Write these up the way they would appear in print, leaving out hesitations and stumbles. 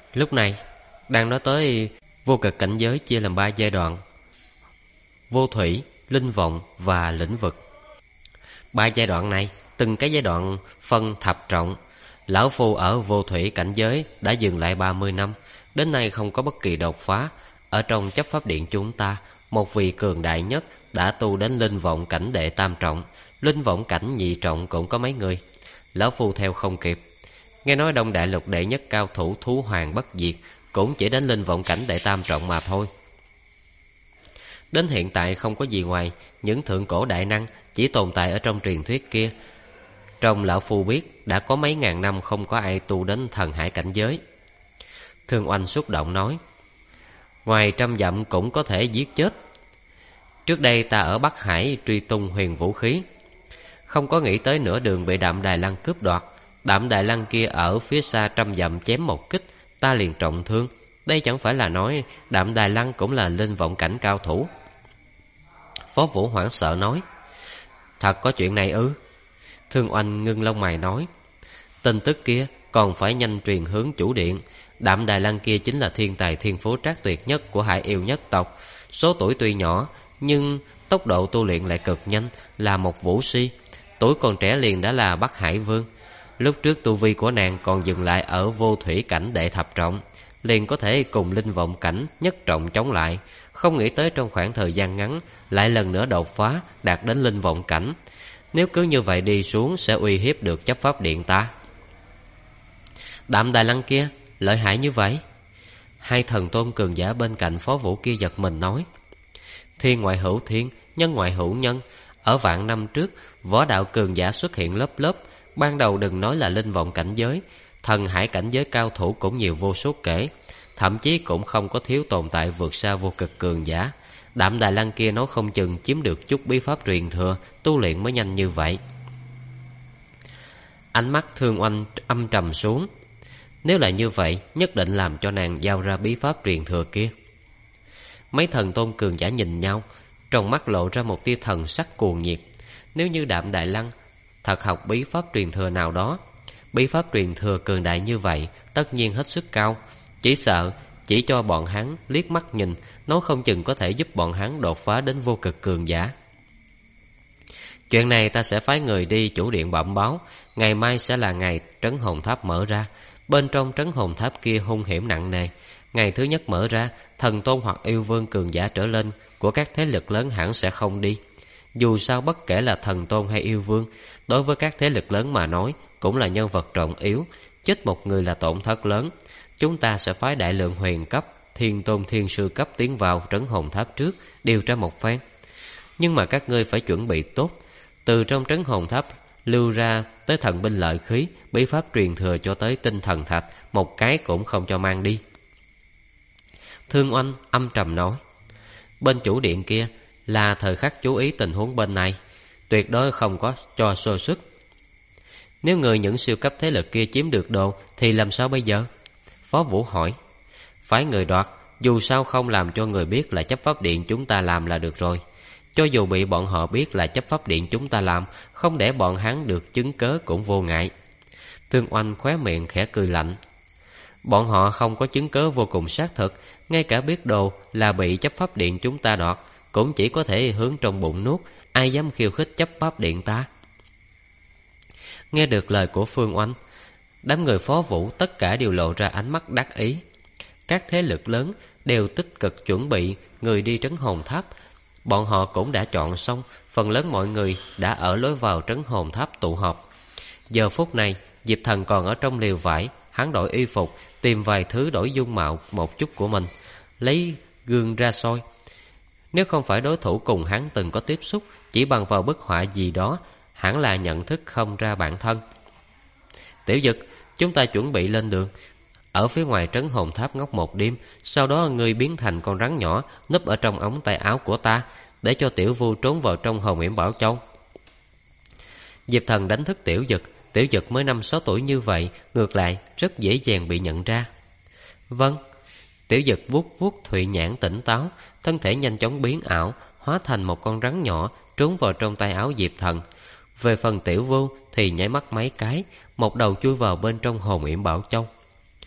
Lúc này đang nói tới vô cực cảnh giới chia làm 3 giai đoạn: vô thủy, linh vọng và lĩnh vực. 3 giai đoạn này, từng cái giai đoạn phân thập trọng. Lão Phu ở vô thủy cảnh giới đã dừng lại 30 năm, đến nay không có bất kỳ đột phá. Ở trong chấp pháp điện chúng ta, một vị cường đại nhất đã tu đến linh vọng cảnh đệ tam trọng, linh vọng cảnh nhị trọng cũng có mấy người. Lão Phu theo không kịp. Nghe nói Đông Đại Lục đệ nhất cao thủ thú hoàng bất diệt cũng chỉ đến linh vọng cảnh đệ tam trọng mà thôi. Đến hiện tại không có gì ngoài những thượng cổ đại năng chỉ tồn tại ở trong truyền thuyết kia. Trong Lão Phu biết đã có mấy ngàn năm không có ai tu đến thần hải cảnh giới. Thương Oanh xúc động nói: ngoài 100 dặm cũng có thể giết chết. Trước đây ta ở Bắc Hải truy tung huyền vũ khí, không có nghĩ tới nửa đường bị Đạm Đài Lăng cướp đoạt. Đạm Đài Lăng kia ở phía xa 100 dặm chém một kích, ta liền trọng thương. Đây chẳng phải là nói Đạm Đài Lăng cũng là linh vọng cảnh cao thủ? Phó Vũ hoảng sợ nói: thật có chuyện này ư? Thương Oanh ngưng lông mày nói: tin tức kia còn phải nhanh truyền hướng chủ điện. Đạm Đài Lăng kia chính là thiên tài thiên phú trác tuyệt nhất của Hải Yêu nhất tộc. Số tuổi tuy nhỏ nhưng tốc độ tu luyện lại cực nhanh, là một vũ si. Tuổi còn trẻ liền đã là Bắc Hải vương. Lúc trước tu vi của nàng còn dừng lại ở vô thủy cảnh đệ thập trọng, liền có thể cùng linh vọng cảnh nhất trọng chống lại. Không nghĩ tới trong khoảng thời gian ngắn lại lần nữa đột phá đạt đến linh vọng cảnh. Nếu cứ như vậy đi xuống sẽ uy hiếp được chấp pháp điện ta. Đạm Đài Lăng kia lợi hại như vậy? Hai thần tôn cường giả bên cạnh Phó Vũ kia giật mình nói: thiên ngoại hữu thiên, nhân ngoại hữu nhân. Ở vạn năm trước, võ đạo cường giả xuất hiện lớp lớp. Ban đầu đừng nói là linh vọng cảnh giới, thần hải cảnh giới cao thủ cũng nhiều vô số kể. Thậm chí cũng không có thiếu tồn tại vượt xa vô cực cường giả. Đạm Đài Lăng kia nói không chừng chiếm được chút bí pháp truyền thừa, tu luyện mới nhanh như vậy. Ánh mắt Thương Oanh âm trầm xuống. Nếu là như vậy, nhất định làm cho nàng giao ra bí pháp truyền thừa kia. Mấy thần tôn cường giả nhìn nhau, trong mắt lộ ra một tia thần sắc cuồng nhiệt. Nếu như Đạm Đài Lăng thật học bí pháp truyền thừa nào đó, bí pháp truyền thừa cường đại như vậy tất nhiên hết sức cao. Chỉ sợ chỉ cho bọn hắn liếc mắt nhìn, nó không chừng có thể giúp bọn hắn đột phá đến vô cực cường giả. Chuyện này ta sẽ phái người đi chủ điện bẩm báo. Ngày mai sẽ là ngày trấn hồn tháp mở ra. Bên trong trấn hồn tháp kia hung hiểm nặng nề. Ngày thứ nhất mở ra, thần tôn hoặc yêu vương cường giả trở lên của các thế lực lớn hẳn sẽ không đi. Dù sao bất kể là thần tôn hay yêu vương, đối với các thế lực lớn mà nói cũng là nhân vật trọng yếu. Chết một người là tổn thất lớn. Chúng ta sẽ phái đại lượng huyền cấp, thiên tôn thiên sư cấp tiến vào trấn hồn tháp trước, điều tra một phen. Nhưng mà các ngươi phải chuẩn bị tốt. Từ trong trấn hồn tháp lưu ra tới thần binh lợi khí, bí pháp truyền thừa cho tới tinh thần thạch, một cái cũng không cho mang đi. Thương Oanh âm trầm nói: bên chủ điện kia là thời khắc chú ý tình huống bên này, tuyệt đối không có cho sơ suất. Nếu người những siêu cấp thế lực kia chiếm được đồ thì làm sao bây giờ? Phó Vũ hỏi. Phái người đoạt, dù sao không làm cho người biết là chấp pháp điện chúng ta làm là được rồi. Cho dù bị bọn họ biết là chấp pháp điện chúng ta làm, không để bọn hắn được chứng cớ cũng vô ngại. Thương Oanh khóe miệng khẽ cười lạnh. Bọn họ không có chứng cớ vô cùng xác thực, ngay cả biết đồ là bị chấp pháp điện chúng ta đoạt cũng chỉ có thể hướng trong bụng nuốt. Ai dám khiêu khích chấp pháp điện ta? Nghe được lời của Phương Oanh, đám người Phó Vũ tất cả đều lộ ra ánh mắt đắc ý. Các thế lực lớn đều tích cực chuẩn bị người đi trấn hồn tháp. Bọn họ cũng đã chọn xong, phần lớn mọi người đã ở lối vào trấn hồn tháp tụ họp. Giờ phút này, Diệp Thần còn ở trong liều vải. Hắn đổi y phục, tìm vài thứ đổi dung mạo một chút của mình, lấy gương ra soi. Nếu không phải đối thủ cùng hắn từng có tiếp xúc, chỉ bằng vào bức họa gì đó, hẳn là nhận thức không ra bản thân. Tiểu Dực, chúng ta chuẩn bị lên đường. Ở phía ngoài trấn hồn tháp ngốc một đêm, sau đó ngươi biến thành con rắn nhỏ núp ở trong ống tay áo của ta, để cho Tiểu Vu trốn vào trong Hồn Yểm Bảo Châu. Diệp Thần đánh thức Tiểu Dực. Tiểu Dực mới 5-6 tuổi như vậy, ngược lại rất dễ dàng bị nhận ra. Vâng. Tiểu Dực vuốt vuốt thụy nhãn tỉnh táo, thân thể nhanh chóng biến ảo, hóa thành một con rắn nhỏ trốn vào trong tay áo Diệp Thần. Về phần Tiểu Vu thì nháy mắt mấy cái, một đầu chui vào bên trong Hồn Yểm Bảo Châu.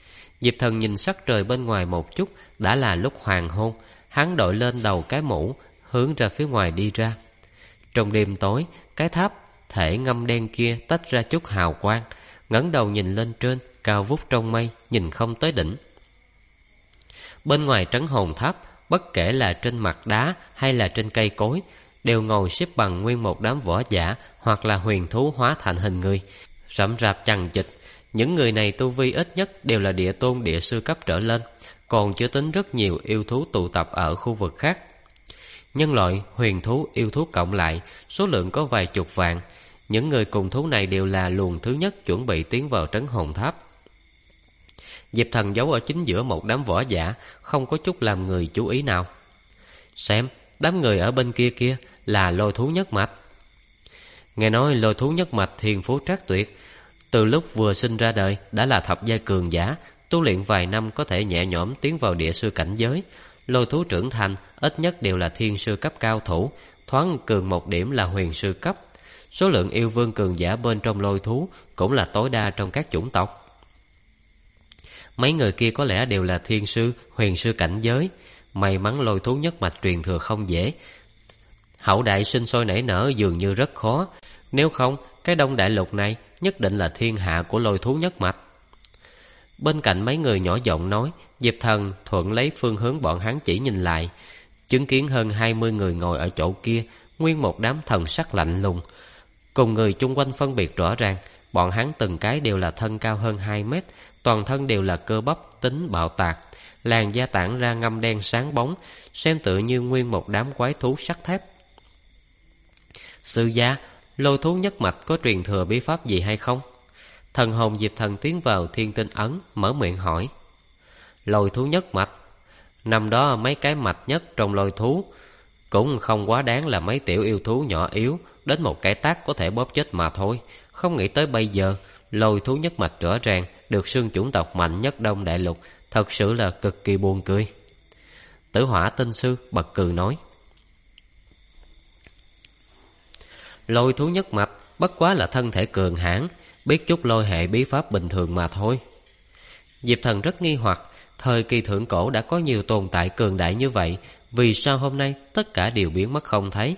Diệp Thần nhìn sắc trời bên ngoài một chút, đã là lúc hoàng hôn. Hắn đội lên đầu cái mũ, hướng ra phía ngoài đi ra. Trong đêm tối, cái tháp thể ngâm đen kia tách ra chút hào quang. Ngẩng đầu nhìn lên trên, cao vút trong mây, nhìn không tới đỉnh. Bên ngoài trấn hồn tháp, bất kể là trên mặt đá hay là trên cây cối, đều ngồi xếp bằng nguyên một đám võ giả hoặc là huyền thú hóa thành hình người, rậm rạp chằng chịt. Những người này tu vi ít nhất đều là địa tôn địa sư cấp trở lên, còn chưa tính rất nhiều yêu thú tụ tập ở khu vực khác. Nhân loại, huyền thú, yêu thú cộng lại, số lượng có vài chục vạn. Những người cùng thú này đều là luồng thứ nhất chuẩn bị tiến vào trấn hồn tháp. Diệp Thần giấu ở chính giữa một đám võ giả, không có chút làm người chú ý nào. Xem, đám người ở bên kia kia là lôi thú nhất mạch. Nghe nói lôi thú nhất mạch thiên phú trác tuyệt, từ lúc vừa sinh ra đời đã là thập giai cường giả, tu luyện vài năm có thể nhẹ nhõm tiến vào địa sư cảnh giới. Lôi thú trưởng thành ít nhất đều là thiên sư cấp cao thủ, thoáng cường một điểm là huyền sư cấp. Số lượng yêu vương cường giả bên trong lôi thú cũng là tối đa trong các chủng tộc. Mấy người kia có lẽ đều là thiên sư, huyền sư cảnh giới. May mắn lôi thú nhất mạch truyền thừa không dễ, hậu đại sinh sôi nảy nở dường như rất khó. Nếu không, cái Đông Đại Lục này nhất định là thiên hạ của lôi thú nhất mạch. Bên cạnh mấy người nhỏ giọng nói, Diệp Thần thuận lấy phương hướng bọn hắn chỉ nhìn lại, chứng kiến hơn 20 người ngồi ở chỗ kia, nguyên một đám thần sắc lạnh lùng. Cùng người chung quanh phân biệt rõ ràng, bọn hắn từng cái đều là thân cao hơn 2 mét, toàn thân đều là cơ bắp tính bạo tạc, làn da tản ra ngăm đen sáng bóng, xem tựa như nguyên một đám quái thú sắt thép. Sư gia, lôi thú nhất mạch có truyền thừa bí pháp gì hay không? Thần hồn Diệp Thần tiến vào thiên tinh ấn, mở miệng hỏi. Lôi thú nhất mạch? Năm đó mấy cái mạch nhất trong lôi thú cũng không quá đáng là mấy tiểu yêu thú nhỏ yếu, đến một cái tát có thể bóp chết mà thôi. Không nghĩ tới bây giờ, lôi thú nhất mạch rõ ràng được xưng chủng tộc mạnh nhất Đông Đại Lục, thật sự là cực kỳ buồn cười. Tử Hỏa Tinh Sư bật cười nói. Lôi thú nhất mạch bất quá là thân thể cường hãn, biết chút lôi hệ bí pháp bình thường mà thôi. Diệp Thần rất nghi hoặc, thời kỳ thượng cổ đã có nhiều tồn tại cường đại như vậy, vì sao hôm nay tất cả đều biến mất không thấy?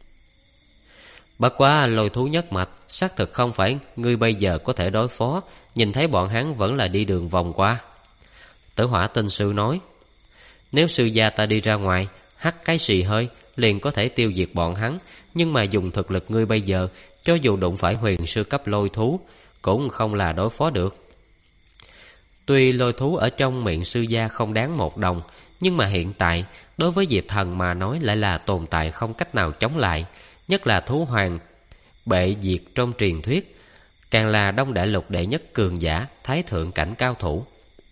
Bất quá lôi thú nhất mạch xác thực không phải ngươi bây giờ có thể đối phó, nhìn thấy bọn hắn vẫn là đi đường vòng qua. Tử Hỏa Tinh Sư nói. Nếu sư gia ta đi ra ngoài, hắt cái xì hơi, liền có thể tiêu diệt bọn hắn. Nhưng mà dùng thực lực ngươi bây giờ, cho dù đụng phải huyền sư cấp lôi thú, cũng không là đối phó được. Tuy lôi thú ở trong miệng sư gia không đáng một đồng, nhưng mà hiện tại, đối với Diệp Thần mà nói lại là tồn tại không cách nào chống lại. Nhất là thú hoàng bệ diệt trong truyền thuyết, càng là Đông Đại Lục đệ nhất cường giả, thái thượng cảnh cao thủ.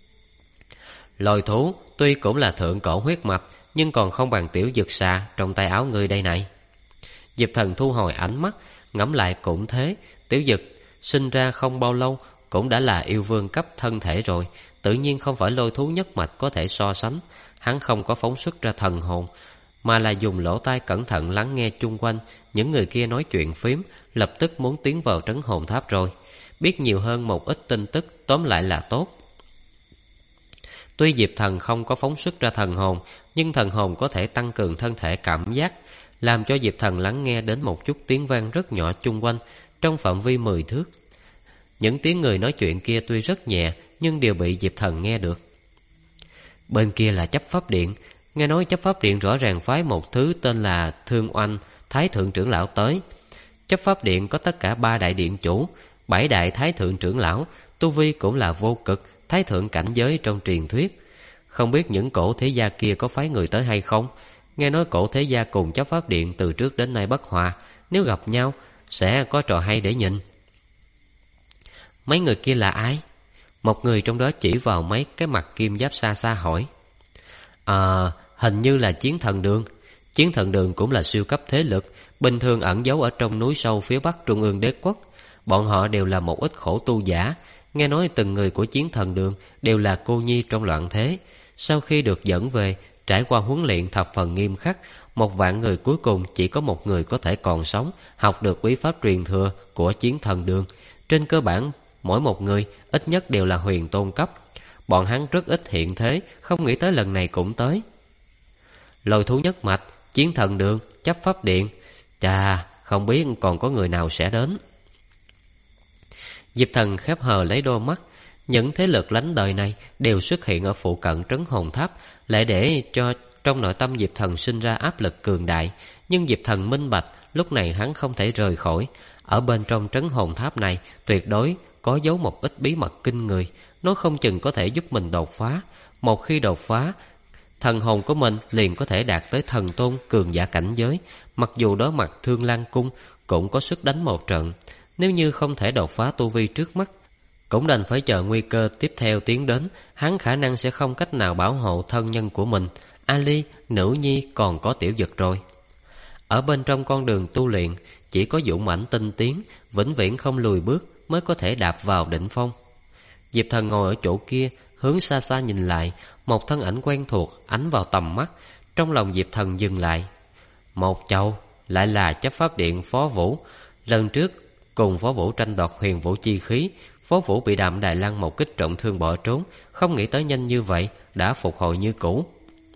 Lôi thú tuy cũng là thượng cổ huyết mạch, nhưng còn không bằng tiểu dược xà trong tay áo ngươi đây này. Diệp Thần thu hồi ánh mắt, ngẫm lại cũng thế. Tiểu dực sinh ra không bao lâu cũng đã là yêu vương cấp thân thể rồi, tự nhiên không phải lôi thú nhất mạch có thể so sánh. Hắn không có phóng xuất ra thần hồn, mà là dùng lỗ tai cẩn thận lắng nghe chung quanh những người kia nói chuyện phím, lập tức muốn tiến vào trấn hồn tháp rồi. Biết nhiều hơn một ít tin tức tóm lại là tốt. Tuy Diệp Thần không có phóng xuất ra thần hồn, nhưng thần hồn có thể tăng cường thân thể cảm giác, làm cho Diệp Thần lắng nghe đến một chút tiếng vang rất nhỏ chung quanh, trong phạm vi 10 thước. Những tiếng người nói chuyện kia tuy rất nhẹ, nhưng đều bị Diệp Thần nghe được. Bên kia là chấp pháp điện. Nghe nói chấp pháp điện rõ ràng phái một thứ tên là Thương Oanh Thái Thượng trưởng lão tới. Chấp pháp điện có tất cả 3 đại điện chủ, 7 đại Thái Thượng trưởng lão, tu vi cũng là vô cực, Thái Thượng cảnh giới trong truyền thuyết. Không biết những cổ thế gia kia có phái người tới hay không. Nghe nói cổ thế gia cùng chấp pháp điện từ trước đến nay bất hòa, nếu gặp nhau sẽ có trò hay để nhìn. Mấy người kia là ai? Một người trong đó chỉ vào mấy cái mặt kim giáp xa xa hỏi. Hình như là Chiến Thần Đường. Chiến Thần Đường cũng là siêu cấp thế lực, bình thường ẩn giấu ở trong núi sâu phía bắc Trung ương đế quốc. Bọn họ đều là một ít khổ tu giả. Nghe nói từng người của Chiến Thần Đường đều là cô nhi trong loạn thế. Sau khi được dẫn về, trải qua huấn luyện thập phần nghiêm khắc, 1 vạn người cuối cùng chỉ có 1 người có thể còn sống, học được bí pháp truyền thừa của Chiến Thần Đường. Trên cơ bản, mỗi một người ít nhất đều là huyền tôn cấp. Bọn hắn rất ít hiện thế, không nghĩ tới lần này cũng tới. Lôi thú nhất mạch, chiến thần đường, chấp pháp điện. Chà, không biết còn có người nào sẽ đến. Diệp Thần khép hờ lấy đôi mắt. Những thế lực lánh đời này đều xuất hiện ở phụ cận trấn hồn tháp, lại để cho trong nội tâm Diệp Thần sinh ra áp lực cường đại. Nhưng Diệp Thần minh bạch, lúc này hắn không thể rời khỏi. Ở bên trong trấn hồn tháp này tuyệt đối có giấu một ít bí mật kinh người. Nó không chừng có thể giúp mình đột phá. Một khi đột phá, thần hồn của mình liền có thể đạt tới thần tôn cường giả cảnh giới. Mặc dù đối mặt Thương Lan Cung cũng có sức đánh một trận. Nếu như không thể đột phá tu vi trước mắt, cũng đành phải chờ nguy cơ tiếp theo tiến đến. Hắn khả năng sẽ không cách nào bảo hộ thân nhân của mình, Ali, nữ nhi còn có tiểu dực rồi. Ở bên trong con đường tu luyện, chỉ có dũng mãnh tinh tiến, vĩnh viễn không lùi bước mới có thể đạp vào đỉnh phong. Diệp Thần ngồi ở chỗ kia, hướng xa xa nhìn lại, một thân ảnh quen thuộc ánh vào tầm mắt. Trong lòng Diệp Thần dừng lại. Một chầu, lại là chấp pháp điện Phó Vũ. Lần trước cùng Phó Vũ tranh đoạt huyền vũ chi khí, Phó Vũ bị Đạm Đài Lăng một kích trọng thương bỏ trốn, không nghĩ tới nhanh như vậy đã phục hồi như cũ.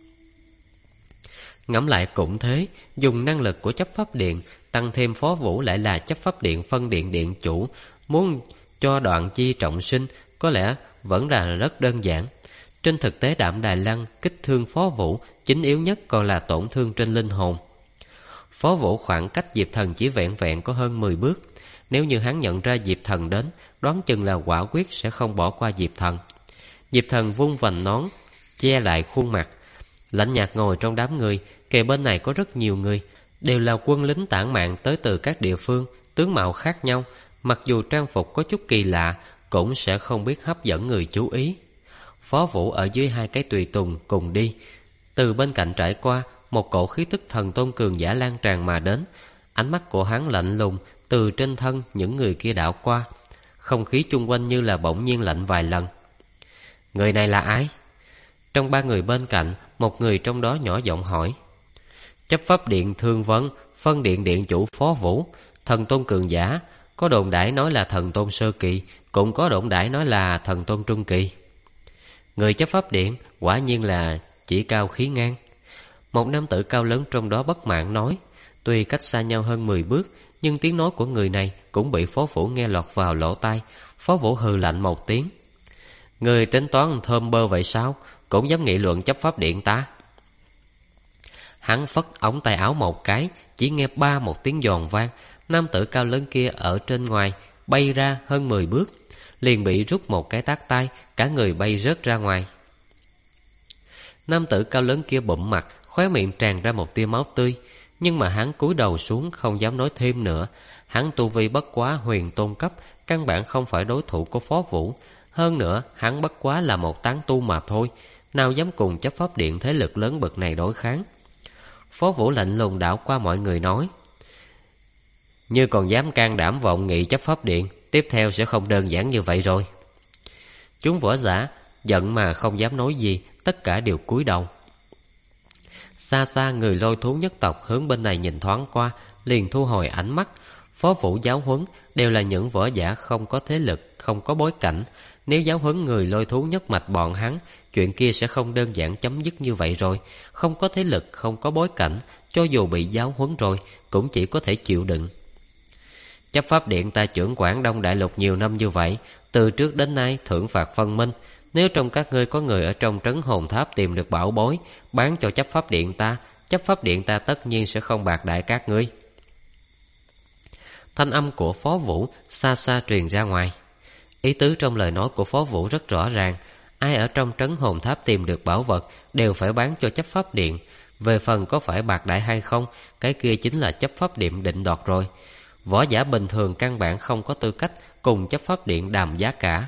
Ngẫm lại cũng thế, dùng năng lực của chấp pháp điện tăng thêm Phó Vũ lại là chấp pháp điện phân điện điện chủ, muốn cho Đoạn Chi trọng sinh có lẽ vẫn là rất đơn giản. Trên thực tế Đạm Đài Lăng kích thương Phó Vũ, chính yếu nhất còn là tổn thương trên linh hồn. Phó Vũ khoảng cách Diệp Thần chỉ vẹn vẹn có hơn 10 bước. Nếu như hắn nhận ra Diệp Thần đến, đoán chừng là quả quyết sẽ không bỏ qua Diệp Thần. Diệp Thần vung vành nón che lại khuôn mặt, lạnh nhạt ngồi trong đám người. Kề bên này có rất nhiều người, đều là quân lính tản mạn tới từ các địa phương, tướng mạo khác nhau. Mặc dù trang phục có chút kỳ lạ, cũng sẽ không biết hấp dẫn người chú ý. Phó Vũ ở dưới hai cái tùy tùng cùng đi. Từ bên cạnh trải qua, một cổ khí tức thần tôn cường giả lan tràn mà đến. Ánh mắt của hắn lạnh lùng, từ trên thân những người kia đảo qua. Không khí chung quanh như là bỗng nhiên lạnh vài lần. Người này là ai? Trong ba người bên cạnh, một người trong đó nhỏ giọng hỏi. Chấp pháp điện Thương Vân, phân điện điện chủ Phó Vũ, thần tôn cường giả. Có đồn đãi nói là thần tôn sơ kỳ, cũng có đồn đãi nói là thần tôn trung kỳ. Người chấp pháp điện quả nhiên là chỉ cao khí ngang. Một nam tử cao lớn trong đó bất mãn nói. Tuy cách xa nhau hơn 10 bước, nhưng tiếng nói của người này cũng bị Phó Vũ nghe lọt vào lỗ tai. Phó Vũ hừ lạnh một tiếng. Người tính toán thơm bơ vậy sao? Cũng dám nghị luận chấp pháp điện ta? Hắn phất ống tay áo một cái, chỉ nghe ba một tiếng giòn vang. Nam tử cao lớn kia ở trên ngoài bay ra hơn 10 bước, liền bị rút một cái tát tay, cả người bay rớt ra ngoài. Nam tử cao lớn kia bụm mặt, khóe miệng tràn ra một tia máu tươi, nhưng mà hắn cúi đầu xuống không dám nói thêm nữa. Hắn tu vi bất quá huyền tôn cấp, căn bản không phải đối thủ của Phó Vũ. Hơn nữa hắn bất quá là một tán tu mà thôi, nào dám cùng chấp pháp điện thế lực lớn bậc này đối kháng. Phó Vũ lạnh lùng đảo qua mọi người nói. Như còn dám can đảm vọng nghị chấp pháp điện, tiếp theo sẽ không đơn giản như vậy rồi. Chúng võ giả giận mà không dám nói gì, tất cả đều cúi đầu. Xa xa người Lôi thú nhất tộc hướng bên này nhìn thoáng qua, liền thu hồi ánh mắt. Phó Vũ giáo huấn đều là những võ giả không có thế lực, không có bối cảnh. Nếu giáo huấn người Lôi thú nhất mạch bọn hắn, chuyện kia sẽ không đơn giản chấm dứt như vậy rồi. Không có thế lực, không có bối cảnh, cho dù bị giáo huấn rồi cũng chỉ có thể chịu đựng. Chấp pháp điện ta trưởng quản Đông Đại Lục nhiều năm như vậy, từ trước đến nay thưởng phạt phân minh. Nếu trong các ngươi có người ở trong trấn hồn tháp tìm được bảo bối, bán cho chấp pháp điện ta, chấp pháp điện ta tất nhiên sẽ không bạc đãi các ngươi. Thanh âm của Phó Vũ xa xa truyền ra ngoài. Ý tứ trong lời nói của Phó Vũ rất rõ ràng. Ai ở trong trấn hồn tháp tìm được bảo vật đều phải bán cho chấp pháp điện. Về phần có phải bạc đãi hay không, cái kia chính là chấp pháp điện định đoạt rồi. Võ giả bình thường căn bản không có tư cách cùng chấp pháp điện đàm giá cả.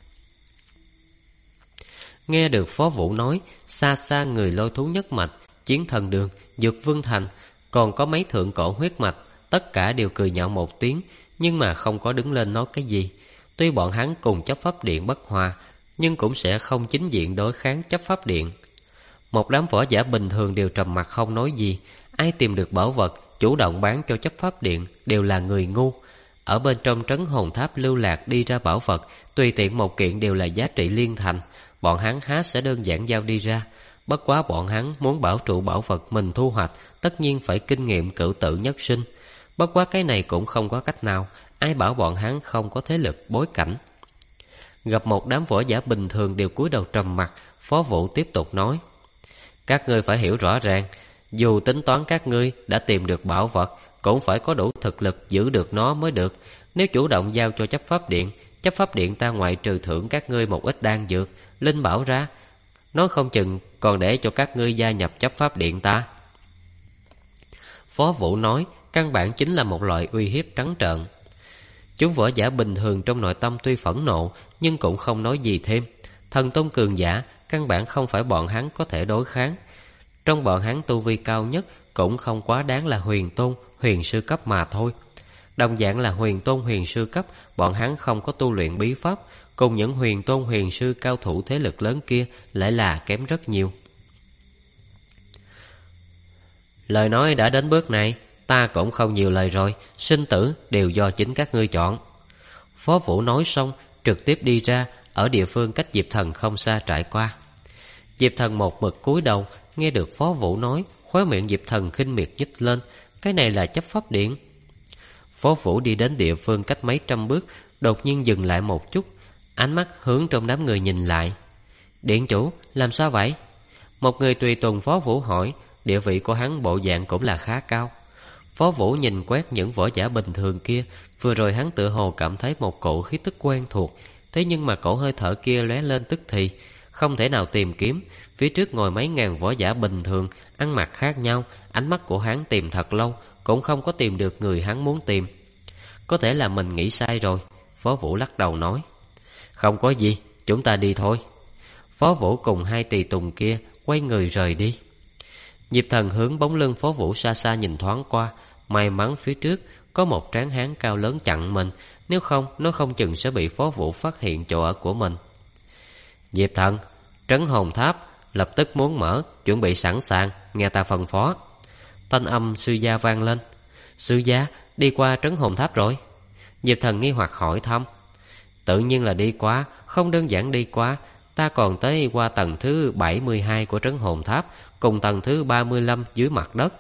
Nghe được Phó Vũ nói, xa xa người Lôi thú nhất mạch, Chiến Thần Đường, Dược Vương Thành, còn có mấy thượng cổ huyết mạch, tất cả đều cười nhạo một tiếng, nhưng mà không có đứng lên nói cái gì. Tuy bọn hắn cùng chấp pháp điện bất hòa, nhưng cũng sẽ không chính diện đối kháng chấp pháp điện. Một đám võ giả bình thường đều trầm mặc không nói gì. Ai tìm được bảo vật chủ động bán cho chấp pháp điện đều là người ngu. Ở bên trong trấn hồn tháp lưu lạc đi ra bảo vật, tùy tiện một kiện đều là giá trị liên thành. Bọn hắn há sẽ đơn giản giao đi ra. Bất quá bọn hắn muốn bảo trụ bảo vật mình thu hoạch, tất nhiên phải kinh nghiệm cửu tử nhất sinh. Bất quá cái này cũng không có cách nào. Ai bảo bọn hắn không có thế lực bối cảnh. Gặp một đám võ giả bình thường đều cúi đầu trầm mặt, Phó Vũ tiếp tục nói: các ngươi phải hiểu rõ ràng, dù tính toán các ngươi đã tìm được bảo vật, cũng phải có đủ thực lực giữ được nó mới được. Nếu chủ động giao cho chấp pháp điện ta ngoại trừ thưởng các ngươi một ít đan dược, linh bảo ra, nói không chừng còn để cho các ngươi gia nhập chấp pháp điện ta. Phó Vũ nói căn bản chính là một loại uy hiếp trắng trợn. Chúng võ giả bình thường trong nội tâm tuy phẫn nộ, nhưng cũng không nói gì thêm. Thần tôn cường giả căn bản không phải bọn hắn có thể đối kháng. Trong bọn hắn tu vi cao nhất cũng không quá đáng là huyền tôn, huyền sư cấp mà thôi. Đồng dạng là huyền tôn, huyền sư cấp, bọn hắn không có tu luyện bí pháp, cùng những huyền tôn, huyền sư cao thủ thế lực lớn kia lại là kém rất nhiều. Lời nói đã đến bước này, ta cũng không nhiều lời rồi, sinh tử đều do chính các ngươi chọn. Phó Vũ nói xong, trực tiếp đi ra, ở địa phương cách Diệp Thần không xa trải qua. Diệp Thần một mực cúi đầu, nghe được Phó Vũ nói, khóe miệng Diệp Thần khinh miệt nhích lên, cái này là chấp pháp điện. Phó Vũ đi đến địa phương cách mấy trăm bước, đột nhiên dừng lại một chút, ánh mắt hướng trong đám người nhìn lại. Điện chủ, làm sao vậy? Một người tùy tùng Phó Vũ hỏi, địa vị của hắn bộ dạng cũng là khá cao. Phó Vũ nhìn quét những võ giả bình thường kia, vừa rồi hắn tựa hồ cảm thấy một cổ khí tức quen thuộc, thế nhưng mà cổ hơi thở kia lóe lên tức thì, không thể nào tìm kiếm. Phía trước ngồi mấy ngàn võ giả bình thường, ăn mặc khác nhau, ánh mắt của hắn tìm thật lâu, cũng không có tìm được người hắn muốn tìm. Có thể là mình nghĩ sai rồi, Phó Vũ lắc đầu nói. Không có gì, chúng ta đi thôi. Phó Vũ cùng hai tùy tùng kia quay người rời đi. Diệp Thần hướng bóng lưng Phó Vũ xa xa nhìn thoáng qua, may mắn phía trước có một tráng hán cao lớn chặn mình, nếu không nó không chừng sẽ bị Phó Vũ phát hiện chỗ ở của mình. Diệp Thần, trấn hồn tháp lập tức muốn mở, chuẩn bị sẵn sàng, nghe ta phân phó. Thanh âm sư gia vang lên. Sư gia đi qua trấn hồn tháp rồi? Diệp Thần nghi hoặc hỏi thăm. Tự nhiên là đi qua, không đơn giản đi qua, ta còn tới qua tầng thứ 72 của trấn hồn tháp, cùng tầng thứ 35 dưới mặt đất.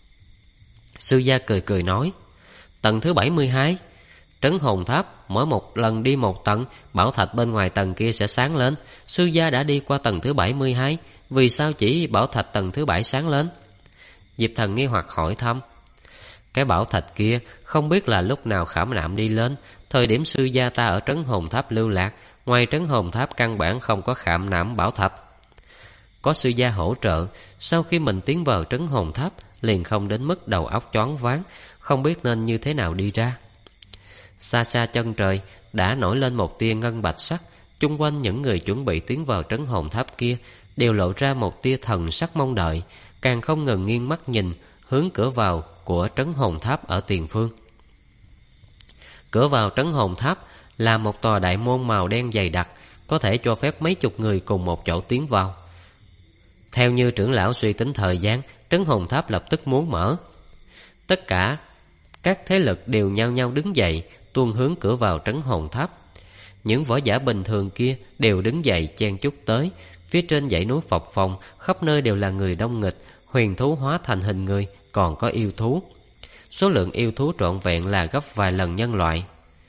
Sư gia cười cười nói. Tầng thứ 72? Trấn hồn tháp mỗi một lần đi một tầng, bảo thạch bên ngoài tầng kia sẽ sáng lên. Sư gia đã đi qua tầng thứ 72, vì sao chỉ bảo thạch tầng thứ 7 sáng lên? Diệp Thần nghi hoặc hỏi thăm. Cái bảo thạch kia không biết là lúc nào khảm nạm đi lên. Thời điểm sư gia ta ở trấn hồn tháp lưu lạc, ngoài trấn hồn tháp căn bản không có khảm nạm bảo thạch. Có sư gia hỗ trợ, sau khi mình tiến vào trấn hồn tháp liền không đến mức đầu óc choáng váng, không biết nên như thế nào đi ra. Xa xa chân trời đã nổi lên một tia ngân bạch sắc, chung quanh những người chuẩn bị tiến vào trấn hồn tháp kia đều lộ ra một tia thần sắc mong đợi, càng không ngừng nghiêng mắt nhìn hướng cửa vào của trấn hồn tháp ở tiền phương. Cửa vào trấn hồn tháp là một tòa đại môn màu đen dày đặc, có thể cho phép mấy chục người cùng một chỗ tiến vào. Theo như trưởng lão suy tính thời gian, trấn hồn tháp lập tức muốn mở. Tất cả các thế lực đều nhao nhao đứng dậy, tuôn hướng cửa vào trấn hồn tháp. Những võ giả bình thường kia đều đứng dậy chen chúc tới. Phía trên dãy núi phập phồng, khắp nơi đều là người đông nghịch, huyền thú hóa thành hình người, còn có yêu thú. Số lượng yêu thú trọn vẹn là gấp vài lần nhân loại.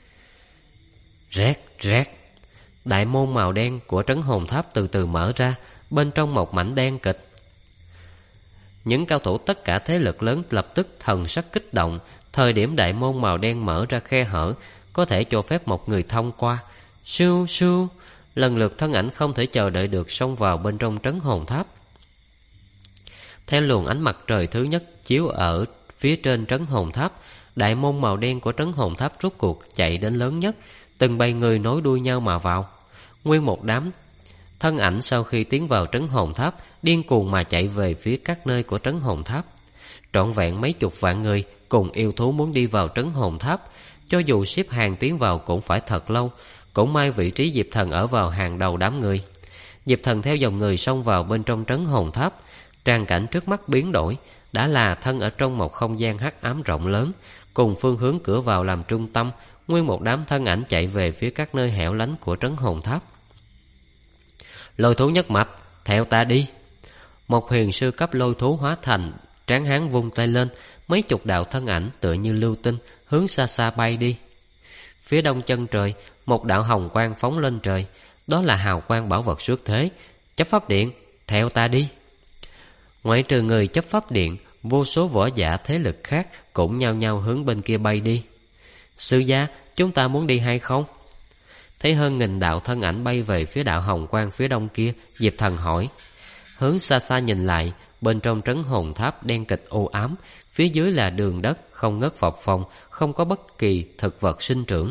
Rét, rét. Đại môn màu đen của trấn hồn tháp từ từ mở ra, bên trong một mảnh đen kịch. Những cao thủ tất cả thế lực lớn lập tức thần sắc kích động. Thời điểm đại môn màu đen mở ra khe hở, có thể cho phép một người thông qua. Sưu sưu, lần lượt thân ảnh không thể chờ đợi được xông vào bên trong trấn hồn tháp. Theo luồng ánh mặt trời thứ nhất chiếu ở phía trên trấn hồn tháp, đại môn màu đen của trấn hồn tháp rốt cuộc chạy đến lớn nhất, từng bầy người nối đuôi nhau mà vào. Nguyên một đám thân ảnh sau khi tiến vào trấn hồn tháp điên cuồng mà chạy về phía các nơi của trấn hồn tháp. Trọn vẹn mấy chục vạn người cùng yêu thú muốn đi vào trấn hồn tháp, cho dù xếp hàng tiến vào cũng phải thật lâu. Cũng may vị trí Diệp Thần ở vào hàng đầu đám người. Diệp Thần theo dòng người xông vào bên trong trấn hồn tháp. Tràng cảnh trước mắt biến đổi, đã là thân ở trong một không gian hắc ám rộng lớn, cùng phương hướng cửa vào làm trung tâm, nguyên một đám thân ảnh chạy về phía các nơi hẻo lánh của trấn hồn tháp. Lôi thú nhất mạch, theo ta đi. Một huyền sư cấp lôi thú hóa thành, tráng hán vung tay lên, mấy chục đạo thân ảnh tựa như lưu tinh hướng xa xa bay đi. Phía đông chân trời, một đạo hồng quang phóng lên trời, đó là hào quang bảo vật xuất thế. Chấp pháp điện, theo ta đi. Ngoại trừ người chấp pháp điện, vô số võ giả thế lực khác cũng nhao nhao hướng bên kia bay đi. Sư gia, chúng ta muốn đi hay không? Thấy hơn nghìn đạo thân ảnh bay về phía đạo hồng quang phía đông kia, Diệp Thần hỏi. Hướng xa xa nhìn lại, bên trong trấn hồn tháp đen kịch u ám, phía dưới là đường đất không ngớt phập phồng, không có bất kỳ thực vật sinh trưởng.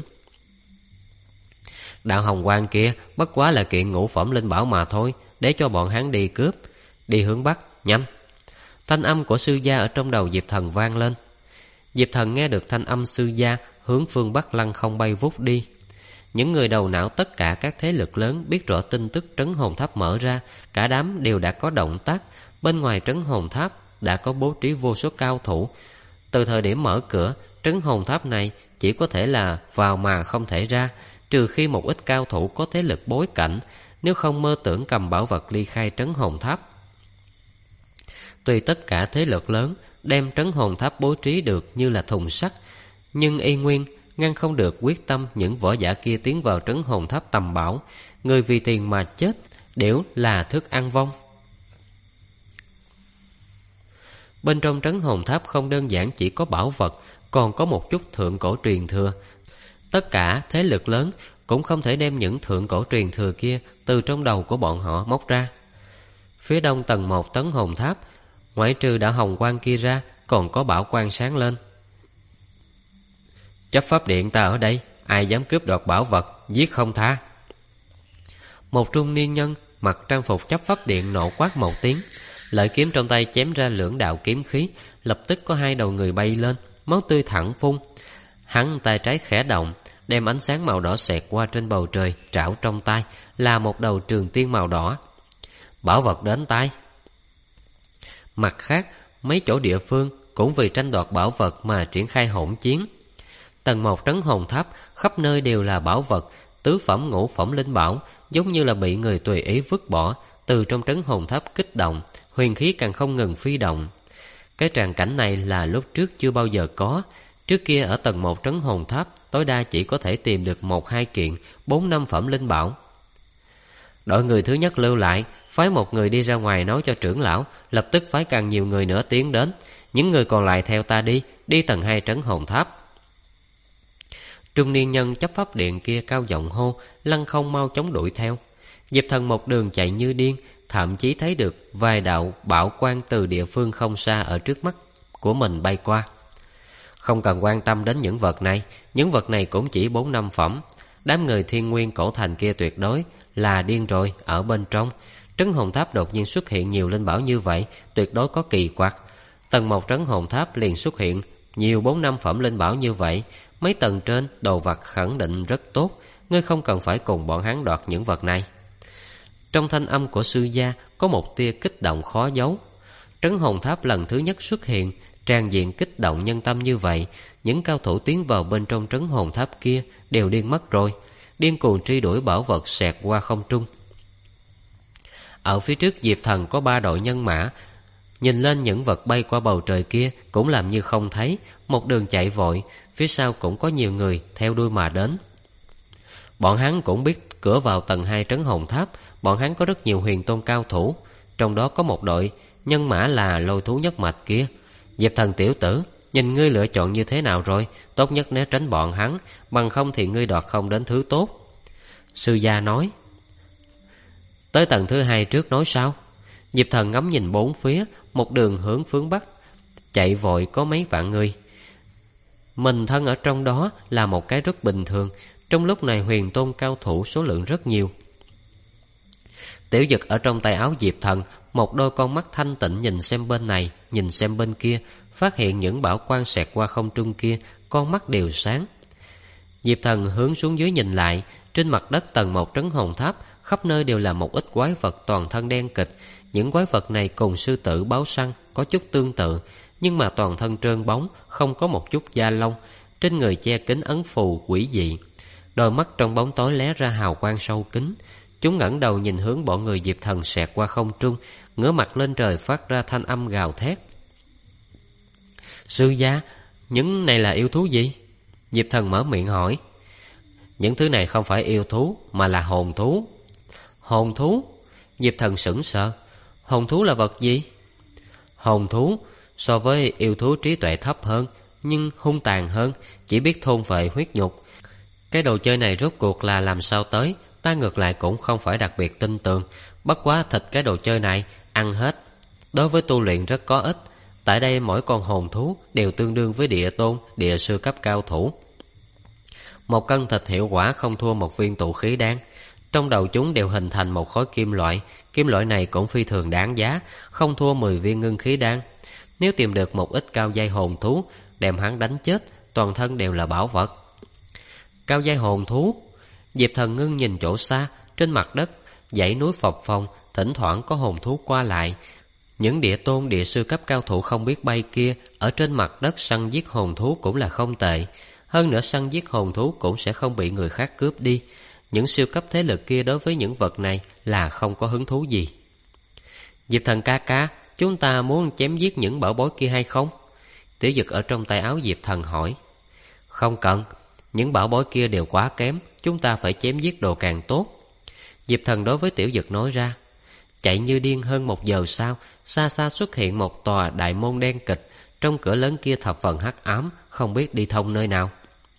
Đạo hồng quang kia bất quá là kiện ngũ phẩm linh bảo mà thôi, để cho bọn hắn đi cướp. Đi hướng bắc, nhanh. Thanh âm của sư gia ở trong đầu Diệp Thần vang lên. Diệp Thần nghe được thanh âm sư gia, hướng phương bắc lăng không bay vút đi. Những người đầu não tất cả các thế lực lớn biết rõ tin tức trấn hồn tháp mở ra, cả đám đều đã có động tác. Bên ngoài trấn hồn tháp đã có bố trí vô số cao thủ. Từ thời điểm mở cửa, trấn hồn tháp này chỉ có thể là vào mà không thể ra, trừ khi một ít cao thủ có thế lực bối cảnh, nếu không mơ tưởng cầm bảo vật ly khai trấn hồn tháp. Tuy tất cả thế lực lớn đem trấn hồn tháp bố trí được như là thùng sắt, nhưng y nguyên ngăn không được quyết tâm những võ giả kia tiến vào trấn hồn tháp tầm bảo. Người vì tiền mà chết đều là thức ăn vong. Bên trong trấn hồn tháp không đơn giản chỉ có bảo vật, còn có một chút thượng cổ truyền thừa. Tất cả thế lực lớn cũng không thể đem những thượng cổ truyền thừa kia từ trong đầu của bọn họ móc ra. Phía đông tầng 1 trấn hồn tháp, ngoại trừ đạo hồng quang kia ra, còn có bảo quang sáng lên. Chấp pháp điện ta ở đây, ai dám cướp đoạt bảo vật, giết không tha. Một trung niên nhân mặc trang phục chấp pháp điện nộ quát một tiếng, lợi kiếm trong tay chém ra lưỡng đạo kiếm khí, lập tức có hai đầu người bay lên, máu tươi thẳng phun. Hắn tay trái khẽ động, đem ánh sáng màu đỏ xẹt qua trên bầu trời, trảo trong tay là một đầu trường tiên màu đỏ. Bảo vật đến tay. Mặt khác, mấy chỗ địa phương cũng vì tranh đoạt bảo vật mà triển khai hỗn chiến. Tầng 1 trấn hồn tháp khắp nơi đều là bảo vật, tứ phẩm ngũ phẩm linh bảo, giống như là bị người tùy ý vứt bỏ. Từ trong trấn hồn tháp kích động, huyền khí càng không ngừng phi động. Cái tràng cảnh này là lúc trước chưa bao giờ có. Trước kia ở tầng 1 trấn hồn tháp tối đa chỉ có thể tìm được 1-2 kiện 4-5 phẩm linh bảo. Đội người thứ nhất lưu lại, phái một người đi ra ngoài nói cho trưởng lão, lập tức phái càng nhiều người nữa tiến đến. Những người còn lại theo ta đi tầng 2 trấn hồn tháp. Trung niên nhân chấp pháp điện kia cao giọng hô, lăng không mau chóng đuổi theo. Diệp Thần một đường chạy như điên, thậm chí thấy được vài đạo bảo quang từ địa phương không xa ở trước mắt của mình bay qua. Không cần quan tâm đến những vật này cũng chỉ 4-5 phẩm. Đám người Thiên Nguyên cổ thành kia tuyệt đối là điên rồi. Ở bên trong trấn hồn tháp đột nhiên xuất hiện nhiều linh bảo như vậy, tuyệt đối có kỳ quặc. Tầng 1 trấn hồn tháp liền xuất hiện nhiều 4-5 phẩm linh bảo như vậy, mấy tầng trên đồ vật khẳng định rất tốt. Ngươi không cần phải cùng bọn hắn đoạt những vật này. Trong thanh âm của sư gia có một tia kích động khó giấu. Trấn hồn tháp lần thứ nhất xuất hiện, tràn diện kích động nhân tâm như vậy, những cao thủ tiến vào bên trong trấn hồn tháp kia đều điên mất rồi, điên cuồng truy đuổi bảo vật xẹt qua không trung. Ở phía trước Diệp Thần có 3 đội nhân mã, nhìn lên những vật bay qua bầu trời kia cũng làm như không thấy, một đường chạy vội. Phía sau cũng có nhiều người theo đuôi mà đến. Bọn hắn cũng biết cửa vào tầng 2 trấn hồn tháp, bọn hắn có rất nhiều huyền tôn cao thủ, trong đó có một đội nhân mã là lôi thú nhất mạch kia. Diệp Thần tiểu tử, nhìn ngươi lựa chọn như thế nào rồi? Tốt nhất né tránh bọn hắn, bằng không thì ngươi đoạt không đến thứ tốt. Sư gia nói. Tới tầng thứ 2 trước nói sao? Diệp Thần ngắm nhìn bốn phía, một đường hướng phương bắc chạy vội có mấy vạn người. Mình thân ở trong đó là một cái rất bình thường. Trong lúc này huyền tôn cao thủ số lượng rất nhiều. Tiểu Dực ở trong tay áo Diệp Thần, một đôi con mắt thanh tịnh nhìn xem bên này, nhìn xem bên kia, phát hiện những bảo quang xẹt qua không trung kia, con mắt đều sáng. Diệp Thần hướng xuống dưới nhìn lại, trên mặt đất tầng 1 trấn hồn tháp khắp nơi đều là một ít quái vật toàn thân đen kịch. Những quái vật này cùng sư tử báo săn có chút tương tự, nhưng mà toàn thân trơn bóng, không có một chút da lông, trên người che kín ấn phù quỷ dị. Đôi mắt trong bóng tối lóe ra hào quang sâu kín. Chúng ngẩng đầu nhìn hướng bọn người Diệp Thần xẹt qua không trung, ngửa mặt lên trời phát ra thanh âm gào thét. Sư gia, những này là yêu thú gì? Diệp Thần mở miệng hỏi. Những thứ này không phải yêu thú, mà là hồn thú. Hồn thú? Diệp Thần sững sờ. Hồn thú là vật gì? Hồn thú so với yêu thú trí tuệ thấp hơn, nhưng hung tàn hơn, chỉ biết thôn phệ huyết nhục. Cái đồ chơi này rốt cuộc là làm sao tới, ta ngược lại cũng không phải đặc biệt tin tưởng. Bất quá thịt cái đồ chơi này ăn hết đối với tu luyện rất có ích. Tại đây mỗi con hồn thú đều tương đương với địa tôn, địa sư cấp cao thủ. Một cân thịt hiệu quả không thua một viên tụ khí đan. Trong đầu chúng đều hình thành một khối kim loại. Kim loại này cũng phi thường đáng giá, không thua 10 viên ngưng khí đan. Nếu tìm được một ít cao giai hồn thú, đem hắn đánh chết, toàn thân đều là bảo vật. Cao giai hồn thú? Diệp Thần ngưng nhìn chỗ xa, trên mặt đất dãy núi phập phồng, thỉnh thoảng có hồn thú qua lại. Những địa tôn, địa sư cấp cao thủ không biết bay kia ở trên mặt đất săn giết hồn thú cũng là không tệ. Hơn nữa săn giết hồn thú cũng sẽ không bị người khác cướp đi. Những siêu cấp thế lực kia đối với những vật này là không có hứng thú gì. Diệp Thần ca ca, chúng ta muốn chém giết những bảo bối kia hay không? Tiểu Dực ở trong tay áo Diệp Thần hỏi. Không cần, những bảo bối kia đều quá kém, chúng ta phải chém giết đồ càng tốt. Diệp Thần đối với Tiểu Dực nói ra. Chạy như điên hơn 1 giờ sau, xa xa xuất hiện một tòa đại môn đen kịch. Trong cửa lớn kia thập phần hắc ám, không biết đi thông nơi nào.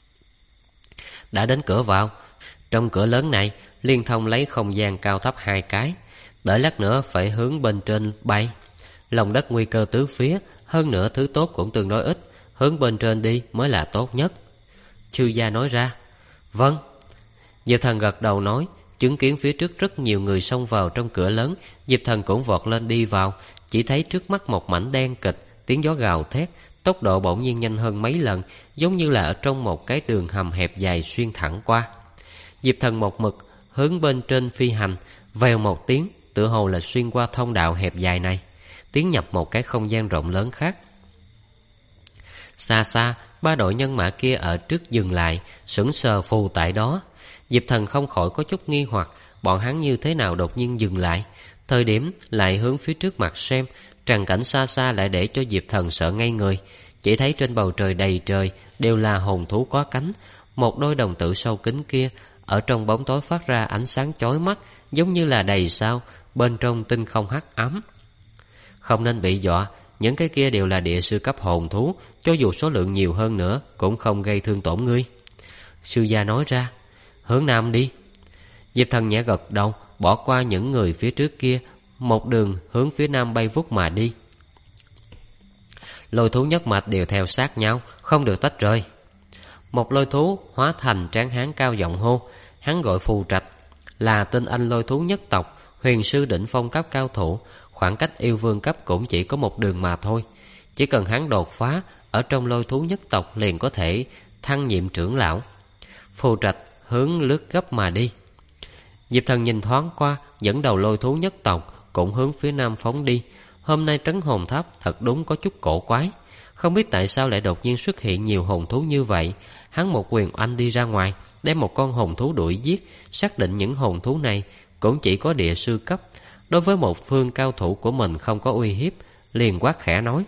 Đã đến cửa vào. Trong cửa lớn này liên thông lấy không gian cao thấp 2 cái. Đợi lát nữa phải hướng bên trên bay. Lòng đất nguy cơ tứ phía, hơn nữa thứ tốt cũng tương đối ít, hướng bên trên đi mới là tốt nhất. Chư gia nói ra. Vâng. Diệp Thần gật đầu nói. Chứng kiến phía trước rất nhiều người xông vào trong cửa lớn, Diệp Thần cũng vọt lên đi vào. Chỉ thấy trước mắt một mảnh đen kịch, tiếng gió gào thét, tốc độ bỗng nhiên nhanh hơn mấy lần, giống như là ở trong một cái đường hầm hẹp dài xuyên thẳng qua. Diệp Thần một mực hướng bên trên phi hành, vèo một tiếng, tựa hồ là xuyên qua thông đạo hẹp dài này, tiến nhập một cái không gian rộng lớn khác. Xa xa, 3 đội nhân mã kia ở trước dừng lại, sững sờ phù tại đó. Diệp Thần không khỏi có chút nghi hoặc, bọn hắn như thế nào đột nhiên dừng lại, thời điểm lại hướng phía trước mặt xem. Tràng cảnh xa xa lại để cho Diệp Thần sợ ngây người. Chỉ thấy trên bầu trời đầy trời đều là hồn thú có cánh. Một đôi đồng tử sâu kín kia ở trong bóng tối phát ra ánh sáng chói mắt, giống như là đầy sao, bên trong tinh không hắc ám. Không nên bị dọa, những cái kia đều là địa sư cấp hồn thú, cho dù số lượng nhiều hơn nữa cũng không gây thương tổn ngươi. Sư gia nói ra. Hướng nam đi. Diệp Thần nhẹ gật đầu, bỏ qua những người phía trước kia, một đường hướng phía nam bay vút mà đi. Lôi thú nhất mạch đều theo sát nhau, không được tách rời. Một lôi thú hóa thành tráng hán cao giọng hô. Hắn gọi Phù Trạch, là tinh anh lôi thú nhất tộc, huyền sư đỉnh phong cấp cao thủ. Khoảng cách yêu vương cấp cũng chỉ có một đường mà thôi. Chỉ cần hắn đột phá, ở trong lôi thú nhất tộc liền có thể thăng nhiệm trưởng lão. Phù Trạch hướng lướt gấp mà đi. Diệp Thần nhìn thoáng qua, dẫn đầu lôi thú nhất tộc cũng hướng phía nam phóng đi. Hôm nay trấn hồn tháp thật đúng có chút cổ quái, không biết tại sao lại đột nhiên xuất hiện nhiều hồn thú như vậy. Hắn một quyền oanh đi ra ngoài, đem một con hồn thú đuổi giết. Xác định những hồn thú này cũng chỉ có địa sư cấp, đối với một phương cao thủ của mình không có uy hiếp, liền quát khẽ nói.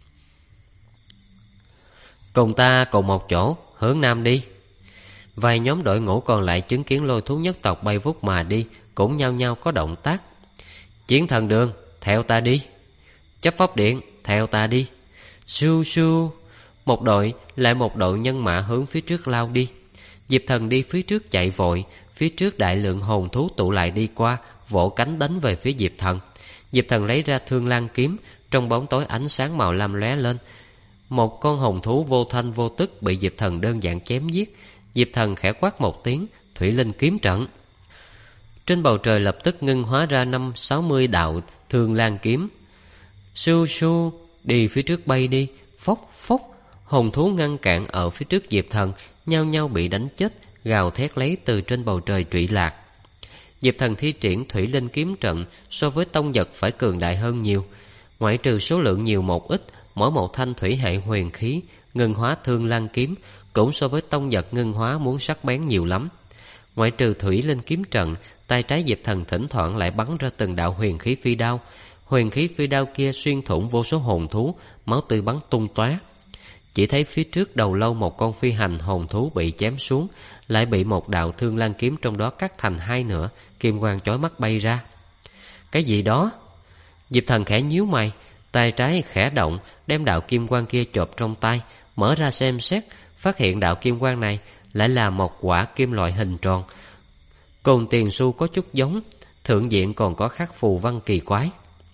Cùng ta cùng một chỗ, hướng nam đi. Vài nhóm đội ngũ còn lại chứng kiến lôi thú nhất tộc bay vút mà đi, cũng nhao nhao có động tác. Chiến thần đường, theo ta đi. Chấp pháp điện, theo ta đi. Su su. Một đội lại một đội nhân mã hướng phía trước lao đi. Diệp Thần đi phía trước chạy vội, phía trước đại lượng hồn thú tụ lại đi qua, vỗ cánh đánh về phía Diệp Thần. Diệp Thần lấy ra Thương Lan kiếm, trong bóng tối ánh sáng màu lam lóe lên. Một con hồn thú vô thanh vô tức bị Diệp Thần đơn giản chém giết. Diệp Thần khẽ quát một tiếng, Thủy Linh kiếm trận. Trên bầu trời lập tức ngưng hóa ra 50-60 đạo Thương Lan kiếm. Su su, đi phía trước bay đi. Phốc phốc, hồn thú ngăn cản ở phía trước Diệp Thần, nhao nhao bị đánh chết, gào thét lấy từ trên bầu trời trụy lạc. Diệp Thần thi triển Thủy Linh kiếm trận so với tông vật phải cường đại hơn nhiều. Ngoại trừ số lượng nhiều một ít, mỗi một thanh thủy hệ huyền khí ngưng hóa Thương Lan kiếm cũng so với tông vật ngưng hóa muốn sắc bén nhiều lắm. Ngoại trừ Thủy Linh kiếm trận, tay trái Diệp Thần thỉnh thoảng lại bắn ra từng đạo huyền khí phi đao. Huyền khí phi đao kia xuyên thủng vô số hồn thú, máu tươi bắn tung tóe. Chỉ thấy phía trước đầu lâu một con phi hành hồn thú bị chém xuống, lại bị một đạo Thương Lan kiếm trong đó cắt thành hai nửa, kim quang chói mắt bay ra. Cái gì đó? Diệp Thần khẽ nhíu mày, tay trái khẽ động, đem đạo kim quang kia chộp trong tay, mở ra xem xét, phát hiện đạo kim quang này lại là một quả kim loại hình tròn. Cồn tiền xu có chút giống, thượng diện còn có khắc phù văn kỳ quái.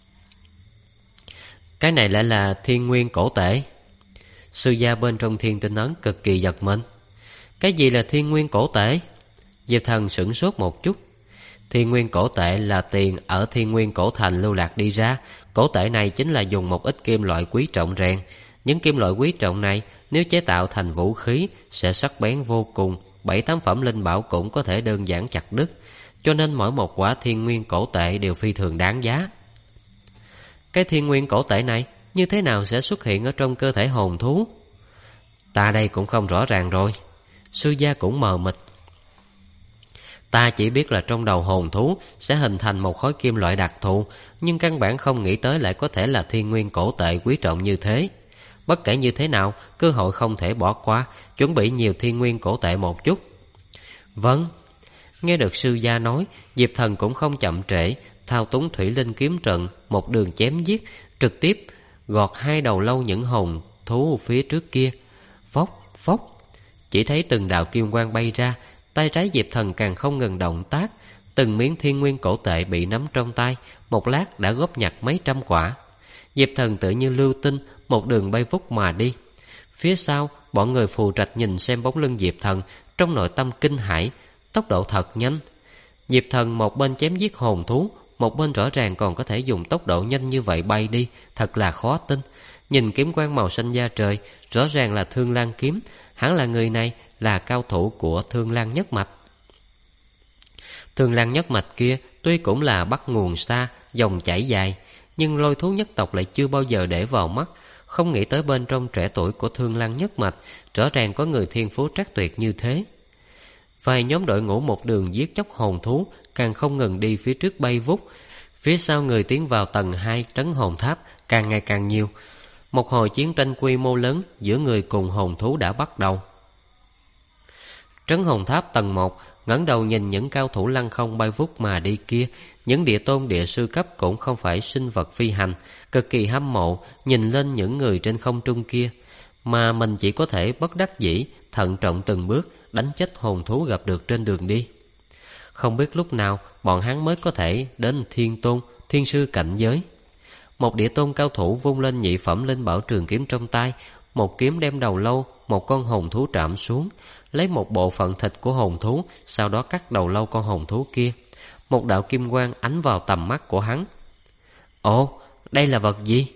Cái này lại là Thiên Nguyên cổ tệ. Sư gia bên trong Thiên Tinh ấn cực kỳ giật mình. Cái gì là Thiên Nguyên cổ tệ? Diệp Thần sửng sốt một chút. Thiên Nguyên cổ tệ là tiền ở Thiên Nguyên cổ thành lưu lạc đi ra. Cổ tệ này chính là dùng một ít kim loại quý trọng rèn. Những kim loại quý trọng này nếu chế tạo thành vũ khí sẽ sắc bén vô cùng, 7-8 phẩm linh bảo cũng có thể đơn giản chặt đứt. Cho nên mỗi một quả Thiên Nguyên cổ tệ đều phi thường đáng giá. Cái Thiên Nguyên cổ tệ này như thế nào sẽ xuất hiện ở trong cơ thể hồn thú? Ta đây cũng không rõ ràng rồi. Sư gia cũng mờ mịt. Ta chỉ biết là trong đầu hồn thú sẽ hình thành một khối kim loại đặc thù, nhưng căn bản không nghĩ tới lại có thể là Thiên Nguyên cổ tệ quý trọng như thế. Bất kể như thế nào, cơ hội không thể bỏ qua, chuẩn bị nhiều Thiên Nguyên cổ tệ một chút. Vâng. Nghe được sư gia nói, Diệp Thần cũng không chậm trễ, thao túng Thủy Linh kiếm trận, một đường chém giết, trực tiếp gọt hai đầu lâu những hồn thú phía trước kia. Phốc, phốc. Chỉ thấy từng đạo kim quang bay ra, tay trái Diệp Thần càng không ngừng động tác, từng miếng Thiên Nguyên cổ tệ bị nắm trong tay, một lát đã góp nhặt mấy trăm quả. Diệp Thần tự như lưu tinh, một đường bay vút mà đi. Phía sau, bọn người phù trạch nhìn xem bóng lưng Diệp Thần, trong nội tâm kinh hãi, tốc độ thật nhanh. Diệp Thần một bên chém giết hồn thú, một bên rõ ràng còn có thể dùng tốc độ nhanh như vậy bay đi, thật là khó tin. Nhìn kiếm quang màu xanh da trời, rõ ràng là Thương Lan kiếm, hẳn là người này là cao thủ của Thương Lan nhất mạch. Thương Lan nhất mạch kia tuy cũng là bắt nguồn xa, dòng chảy dài, nhưng Lôi Thú nhất tộc lại chưa bao giờ để vào mắt. Không nghĩ tới bên trong trẻ tuổi của Thương Lan nhất mạch rõ ràng có người thiên phú trắc tuyệt như thế. Vài nhóm đội ngũ một đường giết chóc hồn thú, càng không ngừng đi phía trước bay vút. Phía sau người tiến vào tầng 2 trấn hồn tháp càng ngày càng nhiều. Một hồi chiến tranh quy mô lớn giữa người cùng hồn thú đã bắt đầu. Trấn hồn tháp tầng 1 ngẩng đầu nhìn những cao thủ lăng không bay vút mà đi kia. Những địa tôn địa sư cấp cũng không phải sinh vật phi hành, cực kỳ hâm mộ nhìn lên những người trên không trung kia, mà mình chỉ có thể bất đắc dĩ thận trọng từng bước đánh chết hồn thú gặp được trên đường đi. Không biết lúc nào bọn hắn mới có thể đến thiên tôn, thiên sư cảnh giới. Một địa tôn cao thủ vung lên nhị phẩm linh bảo trường kiếm trong tay, một kiếm đem đầu lâu một con hồn thú trạm xuống, lấy một bộ phận thịt của hồn thú, sau đó cắt đầu lâu con hồn thú kia. Một đạo kim quang ánh vào tầm mắt của hắn. Ồ, đây là vật gì?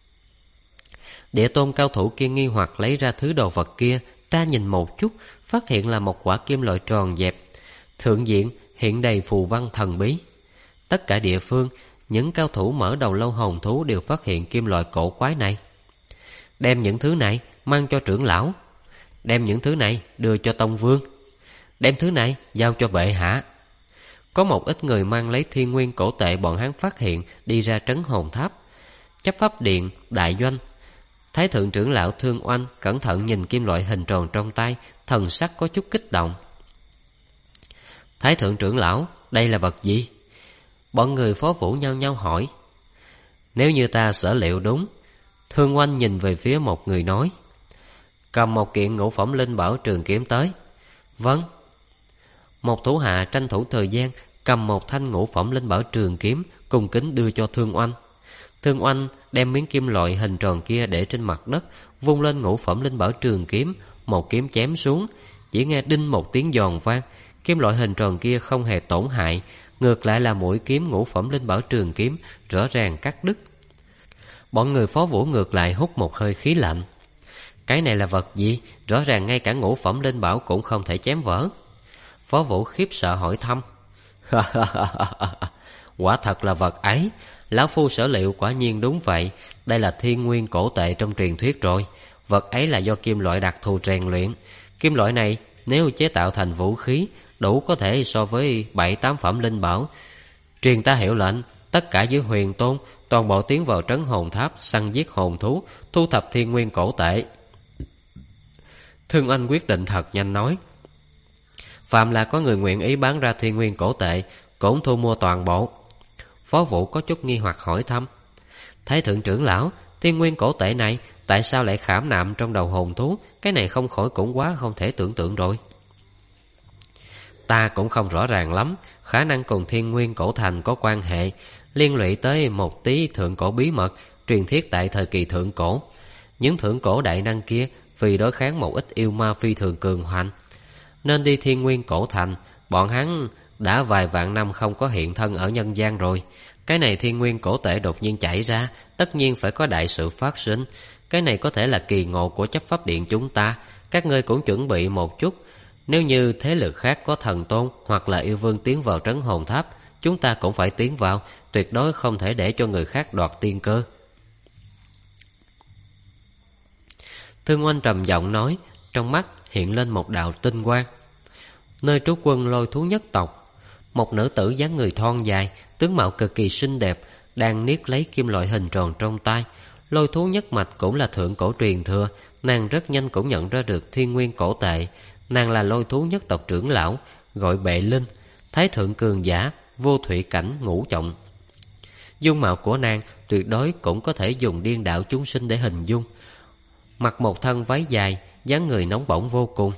Địa tôn cao thủ kia nghi hoặc lấy ra thứ đồ vật kia, tra nhìn một chút, phát hiện là một quả kim loại tròn dẹp. Thượng diện hiện đầy phù văn thần bí. Tất cả địa phương, những cao thủ mở đầu lâu hồn thú đều phát hiện kim loại cổ quái này. Đem những thứ này mang cho trưởng lão, đem những thứ này đưa cho tông vương, đem thứ này giao cho bệ hạ. Có một ít người mang lấy Thiên Nguyên cổ tệ bọn hắn phát hiện đi ra trấn hồn tháp. Chấp pháp điện, đại doanh, Thái thượng trưởng lão Thương Oanh cẩn thận nhìn kim loại hình tròn trong tay, thần sắc có chút kích động. Thái thượng trưởng lão, đây là vật gì? Bọn người phó vũ nhau nhau hỏi. Nếu như ta sở liệu đúng, Thương Oanh nhìn về phía một người nói, cầm một kiện ngũ phẩm linh bảo trường kiếm tới. Vâng. Một thủ hạ tranh thủ thời gian cầm một thanh ngũ phẩm linh bảo trường kiếm cung kính đưa cho Thương Oanh. Thương Oanh đem miếng kim loại hình tròn kia để trên mặt đất, vung lên ngũ phẩm linh bảo trường kiếm, một kiếm chém xuống. Chỉ nghe đinh một tiếng giòn vang, kim loại hình tròn kia không hề tổn hại, ngược lại là mũi kiếm ngũ phẩm linh bảo trường kiếm rõ ràng cắt đứt. Bọn người phó vũ ngược lại hút một hơi khí lạnh. Cái này là vật gì? Rõ ràng ngay cả ngũ phẩm linh bảo cũng không thể chém vỡ. Phó vũ khiếp sợ hỏi thăm. Quả thật là vật ấy. Lão phu sở liệu quả nhiên đúng vậy. Đây là thiên nguyên cổ tệ trong truyền thuyết rồi. Vật ấy là do kim loại đặc thù rèn luyện. Kim loại này nếu chế tạo thành vũ khí, đủ có thể so với 7-8 phẩm linh bảo. Truyền ta hiệu lệnh, tất cả dưới huyền tôn toàn bộ tiến vào trấn hồn tháp, săn giết hồn thú, thu thập thiên nguyên cổ tệ. Thương Anh quyết định thật nhanh nói, phàm là có người nguyện ý bán ra thiên nguyên cổ tệ, cũng thu mua toàn bộ. Phó Vũ có chút nghi hoặc hỏi thăm, Thái thượng trưởng lão, thiên nguyên cổ tệ này tại sao lại khảm nạm trong đầu hồn thú? Cái này không khỏi cũng quá không thể tưởng tượng rồi. Ta cũng không rõ ràng lắm, khả năng cùng thiên nguyên cổ thành có quan hệ, liên lụy tới một tí thượng cổ bí mật truyền thuyết tại thời kỳ thượng cổ. Những thượng cổ đại năng kia vì đối kháng một ít yêu ma phi thường cường hoành, nên đi thiên nguyên cổ thành. Bọn hắn đã vài vạn năm không có hiện thân ở nhân gian rồi. Cái này thiên nguyên cổ tệ đột nhiên chảy ra, tất nhiên phải có đại sự phát sinh. Cái này có thể là kỳ ngộ của chấp pháp điện chúng ta. Các ngươi cũng chuẩn bị một chút. Nếu như thế lực khác có thần tôn hoặc là yêu vương tiến vào trấn hồn tháp, chúng ta cũng phải tiến vào, tuyệt đối không thể để cho người khác đoạt tiên cơ. Thương Oanh trầm giọng nói, trong mắt hiện lên một đạo tinh quang. Nơi trú quân Lôi Thú nhất tộc, một nữ tử dáng người thon dài, tướng mạo cực kỳ xinh đẹp, đang niết lấy kim loại hình tròn trong tay. Lôi Thú nhất mạch cũng là thượng cổ truyền thừa, nàng rất nhanh cũng nhận ra được thiên nguyên cổ tệ. Nàng là Lôi Thú nhất tộc trưởng lão, gọi Bệ Linh, thái thượng cường giả, vô thủy cảnh ngũ trọng. Dung mạo của nàng tuyệt đối cũng có thể dùng điên đảo chúng sinh để hình dung. Mặc một thân váy dài, dáng người nóng bỏng vô cùng.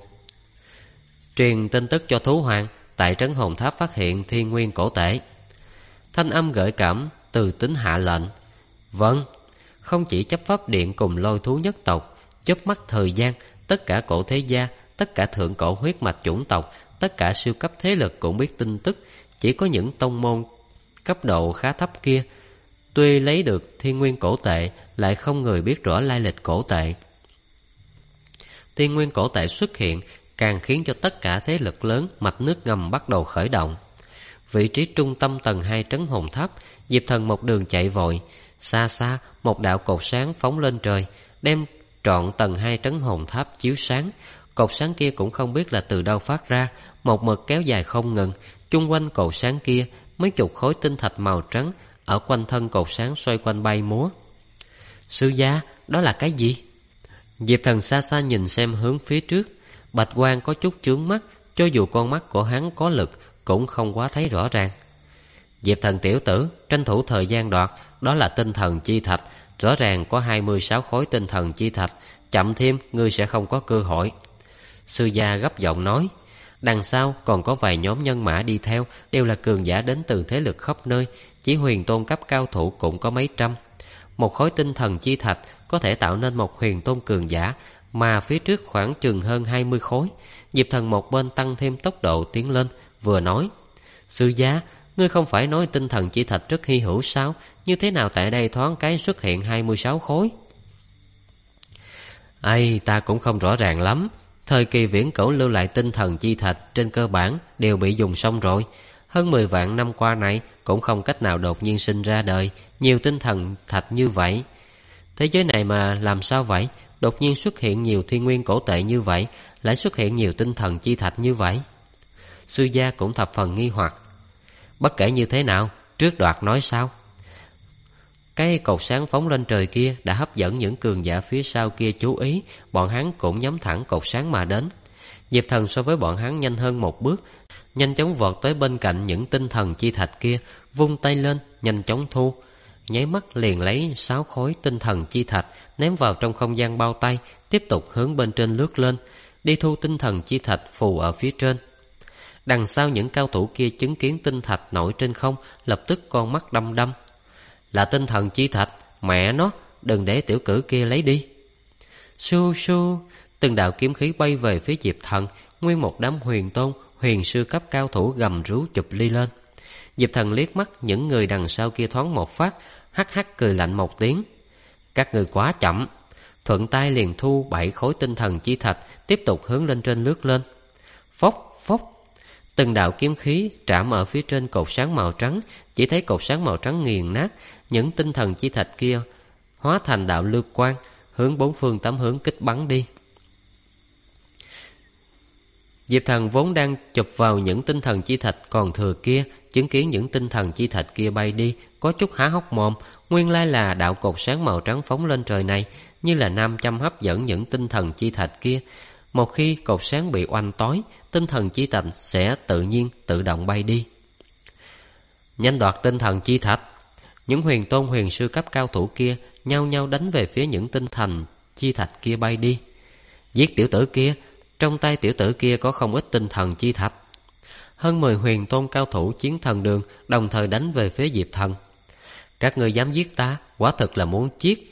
Truyền tin tức cho thú hoàng, tại trấn hồn tháp phát hiện thiên nguyên cổ tệ. Thanh âm gợi cảm, từ tính hạ lệnh. Vâng. Không chỉ chấp pháp điện cùng Lôi Thú nhất tộc, chớp mắt thời gian, tất cả cổ thế gia, tất cả thượng cổ huyết mạch chủng tộc, tất cả siêu cấp thế lực cũng biết tin tức. Chỉ có những tông môn cấp độ khá thấp kia, tuy lấy được thiên nguyên cổ tệ, lại không người biết rõ lai lịch cổ tệ. Thiên nguyên cổ tệ xuất hiện, càng khiến cho tất cả thế lực lớn mạch nước ngầm bắt đầu khởi động. Vị trí trung tâm tầng 2 trấn hồn tháp, Diệp Thần một đường chạy vội. Xa xa, một đạo cột sáng phóng lên trời, đem trọn tầng 2 trấn hồn tháp chiếu sáng. Cột sáng kia cũng không biết là từ đâu phát ra, một mực kéo dài không ngừng. Chung quanh cột sáng kia, mấy chục khối tinh thạch màu trắng ở quanh thân cột sáng xoay quanh bay múa. Sư gia, đó là cái gì? Diệp Thần xa xa nhìn xem hướng phía trước. Bạch quang có chút chướng mắt, cho dù con mắt của hắn có lực cũng không quá thấy rõ ràng. Diệp Thần tiểu tử, tranh thủ thời gian đoạt, đó là tinh thần chi thạch. Rõ ràng có 26 khối tinh thần chi thạch, chậm thêm ngươi sẽ không có cơ hội. Sư gia gấp giọng nói. Đằng sau còn có vài nhóm nhân mã đi theo, đều là cường giả đến từ thế lực khắp nơi. Chỉ huyền tôn cấp cao thủ cũng có mấy trăm. Một khối tinh thần chi thạch có thể tạo nên một huyền tôn cường giả, mà phía trước khoảng chừng hơn 20 khối. Diệp Thần một bên tăng thêm tốc độ tiến lên, vừa nói. Sư gia, ngươi không phải nói tinh thần chi thạch rất hy hữu sao? Như thế nào tại đây thoáng cái xuất hiện 26 khối? Ây, ta cũng không rõ ràng lắm. Thời kỳ viễn cổ lưu lại tinh thần chi thạch trên cơ bản đều bị dùng xong rồi. Hơn 10 vạn năm qua này cũng không cách nào đột nhiên sinh ra đời nhiều tinh thần thạch như vậy. Thế giới này mà làm sao vậy? Đột nhiên xuất hiện nhiều thiên nguyên cổ tệ như vậy, lại xuất hiện nhiều tinh thần chi thạch như vậy. Sư gia cũng thập phần nghi hoặc. Bất kể như thế nào, trước đoạt nói sao? Cái cột sáng phóng lên trời kia đã hấp dẫn những cường giả phía sau kia chú ý, bọn hắn cũng nhắm thẳng cột sáng mà đến. Diệp Thần so với bọn hắn nhanh hơn một bước, nhanh chóng vọt tới bên cạnh những tinh thần chi thạch kia, vung tay lên, nhanh chóng thu. Nháy mắt liền lấy 6 khối tinh thần chi thạch ném vào trong không gian bao tay, tiếp tục hướng bên trên lướt lên, đi thu tinh thần chi thạch phù ở phía trên. Đằng sau những cao thủ kia chứng kiến tinh thạch nổi trên không, lập tức con mắt đăm đăm. Là tinh thần chi thạch, mẹ nó, đừng để tiểu cử kia lấy đi. Su su, từng đạo kiếm khí bay về phía Diệp Thần, nguyên một đám huyền tôn, huyền sư cấp cao thủ gầm rú chụp ly lên. Diệp Thần liếc mắt những người đằng sau kia thoáng một phát, hắc hắc cười lạnh một tiếng. Các người quá chậm. Thuận tay liền thu 7 khối tinh thần chi thạch, tiếp tục hướng lên trên lướt lên. Phốc phốc, Từng đạo kiếm khí trảm ở phía trên cột sáng màu trắng. Chỉ thấy cột sáng màu trắng nghiền nát, những tinh thần chi thạch kia hóa thành đạo lưu quang, hướng bốn phương tám hướng kích bắn đi. Diệp Thần vốn đang chụp vào những tinh thần chi thạch còn thừa kia, chứng kiến những tinh thần chi thạch kia bay đi, có chút há hốc mồm. Nguyên lai là đạo cột sáng màu trắng phóng lên trời này như là nam châm hấp dẫn những tinh thần chi thạch kia. Một khi cột sáng bị oanh tối, tinh thần chi thạch sẽ tự nhiên tự động bay đi. Nhanh đoạt tinh thần chi thạch! Những huyền tôn huyền sư cấp cao thủ kia nhao nhao đánh về phía những tinh thần chi thạch kia bay đi. Giết tiểu tử kia! Trong tay tiểu tử kia có không ít tinh thần chi thạch. Hơn 10 huyền tôn cao thủ chiến thần đường đồng thời đánh về phía Diệp Thần. Các ngươi dám giết ta, quả thực là muốn giết.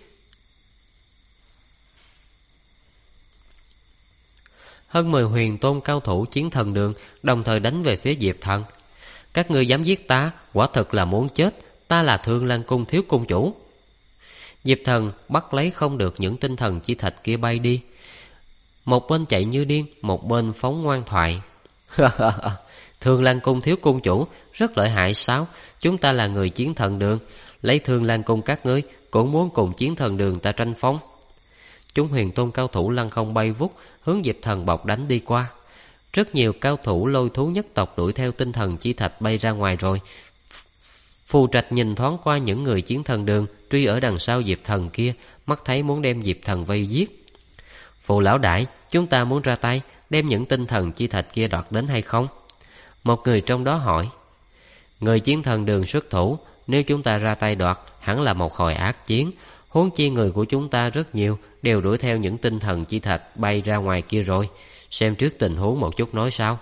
Hơn 10 huyền tôn cao thủ chiến thần đường đồng thời đánh về phía Diệp Thần. Các ngươi dám giết ta, quả thực là muốn chết. Ta là Thương Lan Cung thiếu cung chủ. Diệp Thần bắt lấy không được những tinh thần chi thạch kia bay đi. Một bên chạy như điên, một bên phóng ngoan thoại. Thương Lan Cung thiếu cung chủ rất lợi hại sao? Chúng ta là người chiến thần đường, lấy Thương Lan Cung các ngươi cũng muốn cùng chiến thần đường ta tranh phong. Chúng huyền tôn cao thủ lăng không bay vút, hướng Diệp Thần bọc đánh đi qua. Rất nhiều cao thủ lôi thú nhất tộc đuổi theo tinh thần chi thạch bay ra ngoài rồi. Phù Trạch nhìn thoáng qua những người chiến thần đường truy ở đằng sau Diệp Thần kia, mắt thấy muốn đem Diệp Thần vây giết. Phù lão đại, chúng ta muốn ra tay đem những tinh thần chi thạch kia đoạt đến hay không? Một người trong đó hỏi. Người chiến thần đường xuất thủ, nếu chúng ta ra tay đoạt hẳn là một hồi ác chiến. Huống chi người của chúng ta rất nhiều đều đuổi theo những tinh thần chi thạch bay ra ngoài kia rồi. Xem trước tình huống một chút nói sao.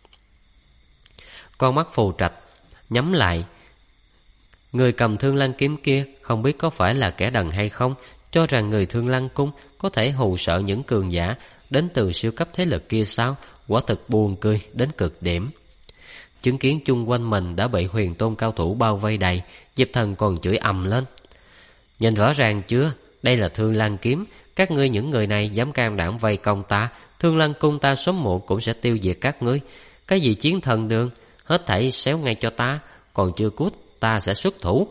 Con mắt Phù Trạch nhắm lại. Người cầm Thương Lan kiếm kia không biết có phải là kẻ đần hay không, cho rằng người Thương Lan Cung có thể hù sợ những cường giả đến từ siêu cấp thế lực kia sao? Quả thực buồn cười đến cực điểm. Chứng kiến chung quanh mình đã bị huyền tôn cao thủ bao vây đầy, Diệp Thần còn chửi ầm lên. Nhìn rõ ràng chưa? Đây là Thương Lan kiếm. Các ngươi những người này dám can đảm vây công ta, Thương Lan Cung ta sớm muộn cũng sẽ tiêu diệt các ngươi. Cái gì chiến thần đường, hết thảy xéo ngay cho ta. Còn chưa cút, ta sẽ xuất thủ.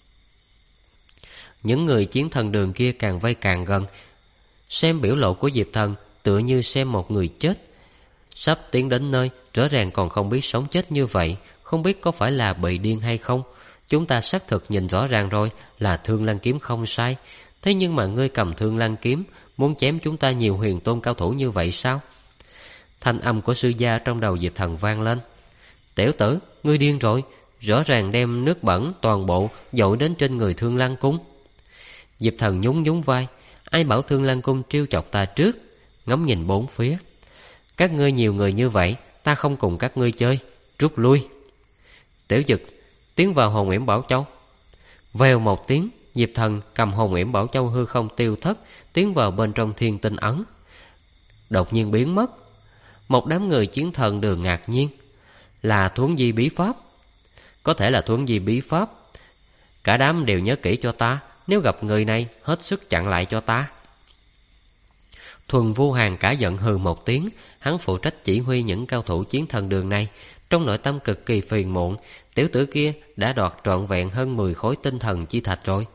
Những người chiến thần đường kia càng vây càng gần. Xem biểu lộ của Diệp Thần tựa như xem một người chết. Sắp tiến đến nơi, rõ ràng còn không biết sống chết như vậy. Không biết có phải là bị điên hay không. Chúng ta xác thực nhìn rõ ràng rồi, là Thương Lan kiếm không sai. Thế nhưng mà ngươi cầm Thương Lan kiếm, muốn chém chúng ta nhiều huyền tôn cao thủ như vậy sao? Thanh âm của sư gia trong đầu Diệp Thần vang lên. Tiểu tử, ngươi điên rồi. Rõ ràng đem nước bẩn toàn bộ dội đến trên người Thương Lan Cung. Diệp Thần nhún nhún vai. Ai bảo Thương Lan Cung trêu chọc ta trước? Ngắm nhìn bốn phía. Các ngươi nhiều người như vậy, ta không cùng các ngươi chơi, rút lui. Tiểu Dực tiến vào Hồn Yểm Bảo Châu. Vèo một tiếng, Diệp Thần cầm Hồn Yểm Bảo Châu hư không tiêu thất, tiến vào bên trong Thiên Tinh Ấn. Đột nhiên biến mất. Một đám người chiến thần đường ngạc nhiên. Là thuấn di bí pháp. Có thể là thuấn di bí pháp. Cả đám đều nhớ kỹ cho ta, nếu gặp người này hết sức chặn lại cho ta. Thuần Vu Hàng cả giận hừ một tiếng. Hắn phụ trách chỉ huy những cao thủ chiến thần đường này. Trong nội tâm cực kỳ phiền muộn. Tiểu tử kia đã đoạt trọn vẹn hơn 10 khối tinh thần chi thạch rồi.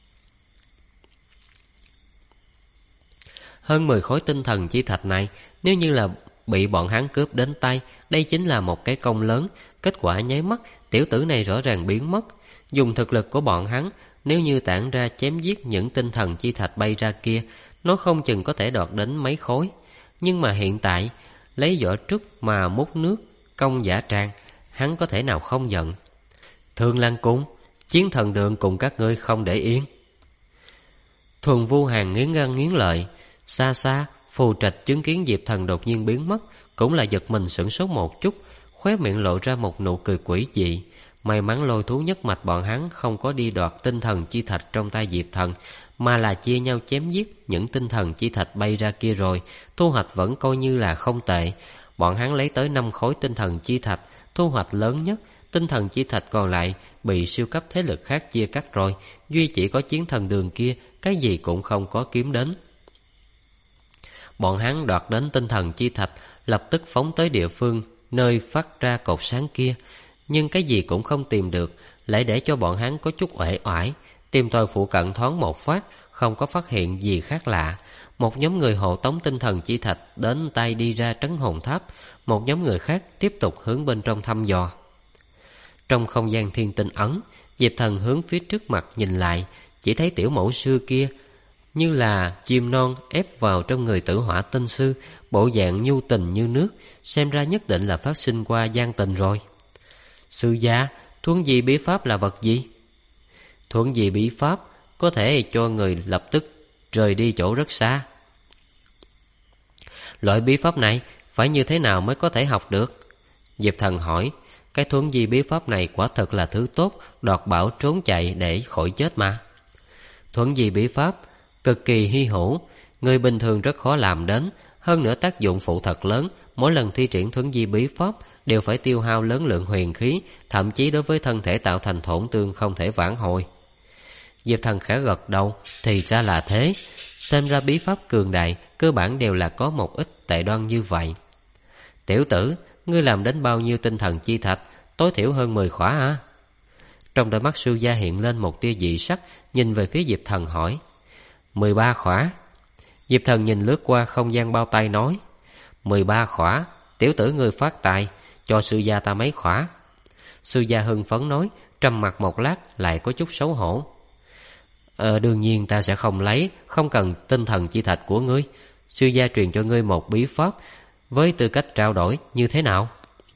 Hơn 10 khối tinh thần chi thạch này, nếu như là bị bọn hắn cướp đến tay, đây chính là một cái công lớn. Kết quả nháy mắt, tiểu tử này rõ ràng biến mất. Dùng thực lực của bọn hắn, nếu như tản ra chém giết những tinh thần chi thạch bay ra kia, nó không chừng có thể đoạt đến mấy khối. Nhưng mà hiện tại, lấy vỏ trúc mà múc nước, công giả trang, hắn có thể nào không giận. Thương Lan Cung, chiến thần đường cùng các ngươi không để yên. Thuần Vu Hàng nghiến răng nghiến lợi. Xa xa, Phù Trạch chứng kiến Diệp Thần đột nhiên biến mất, cũng là giật mình sửng sốt một chút, khóe miệng lộ ra một nụ cười quỷ dị. May mắn lôi thú nhất mạch bọn hắn không có đi đoạt tinh thần chi thạch trong tay Diệp Thần, mà là chia nhau chém giết những tinh thần chi thạch bay ra kia rồi. Thu hoạch vẫn coi như là không tệ. Bọn hắn lấy tới 5 khối tinh thần chi thạch, thu hoạch lớn nhất. Tinh thần chi thạch còn lại bị siêu cấp thế lực khác chia cắt rồi. Duy chỉ có chiến thần đường kia cái gì cũng không có kiếm đến. Bọn hắn đoạt đến tinh thần chi thạch, lập tức phóng tới địa phương nơi phát ra cột sáng kia, nhưng cái gì cũng không tìm được, lại để cho bọn hắn có chút uể oải. Tìm tòi phụ cận thoáng một phát, không có phát hiện gì khác lạ. Một nhóm người hộ tống tinh thần chi thạch đến tay đi ra trấn hồn tháp, một nhóm người khác tiếp tục hướng bên trong thăm dò. Trong không gian thiên tinh ấn, Diệp Thần hướng phía trước mặt nhìn lại, chỉ thấy tiểu mẫu sư kia như là chim non ép vào trong người Tử Hỏa tinh sư, bộ dạng nhu tình như nước, xem ra nhất định là phát sinh qua gian tình rồi. Sư gia, thuấn di bí pháp là vật gì? Thuấn di bí pháp có thể cho người lập tức rời đi chỗ rất xa. Loại bí pháp này phải như thế nào mới có thể học được? Diệp Thần hỏi. Cái thuấn di bí pháp này quả thật là thứ tốt, đoạt bảo trốn chạy để khỏi chết mà. Thuấn di bí pháp cực kỳ hy hữu, người bình thường rất khó làm đến, hơn nữa tác dụng phụ thật lớn. Mỗi lần thi triển thuấn di bí pháp đều phải tiêu hao lớn lượng huyền khí, thậm chí đối với thân thể tạo thành tổn thương không thể vãn hồi. Diệp Thần khẽ gật đầu. Thì ra là thế, xem ra bí pháp cường đại cơ bản đều là có một ít tệ đoan như vậy. Tiểu tử, ngươi làm đến bao nhiêu tinh thần chi thạch? Tối thiểu hơn 10 khỏa hả? Trong đôi mắt sư gia hiện lên một tia dị sắc, nhìn về phía Diệp Thần hỏi. 13 khỏa. Diệp Thần nhìn lướt qua không gian bao tay nói. 13 khỏa, tiểu tử ngươi phát tài, cho sư gia ta mấy khỏa. Sư gia hưng phấn nói, trầm mặt một lát lại có chút xấu hổ. Đương nhiên ta sẽ không lấy, không cần tinh thần chi thạch của ngươi. Sư gia truyền cho ngươi một bí pháp, với tư cách trao đổi như thế nào?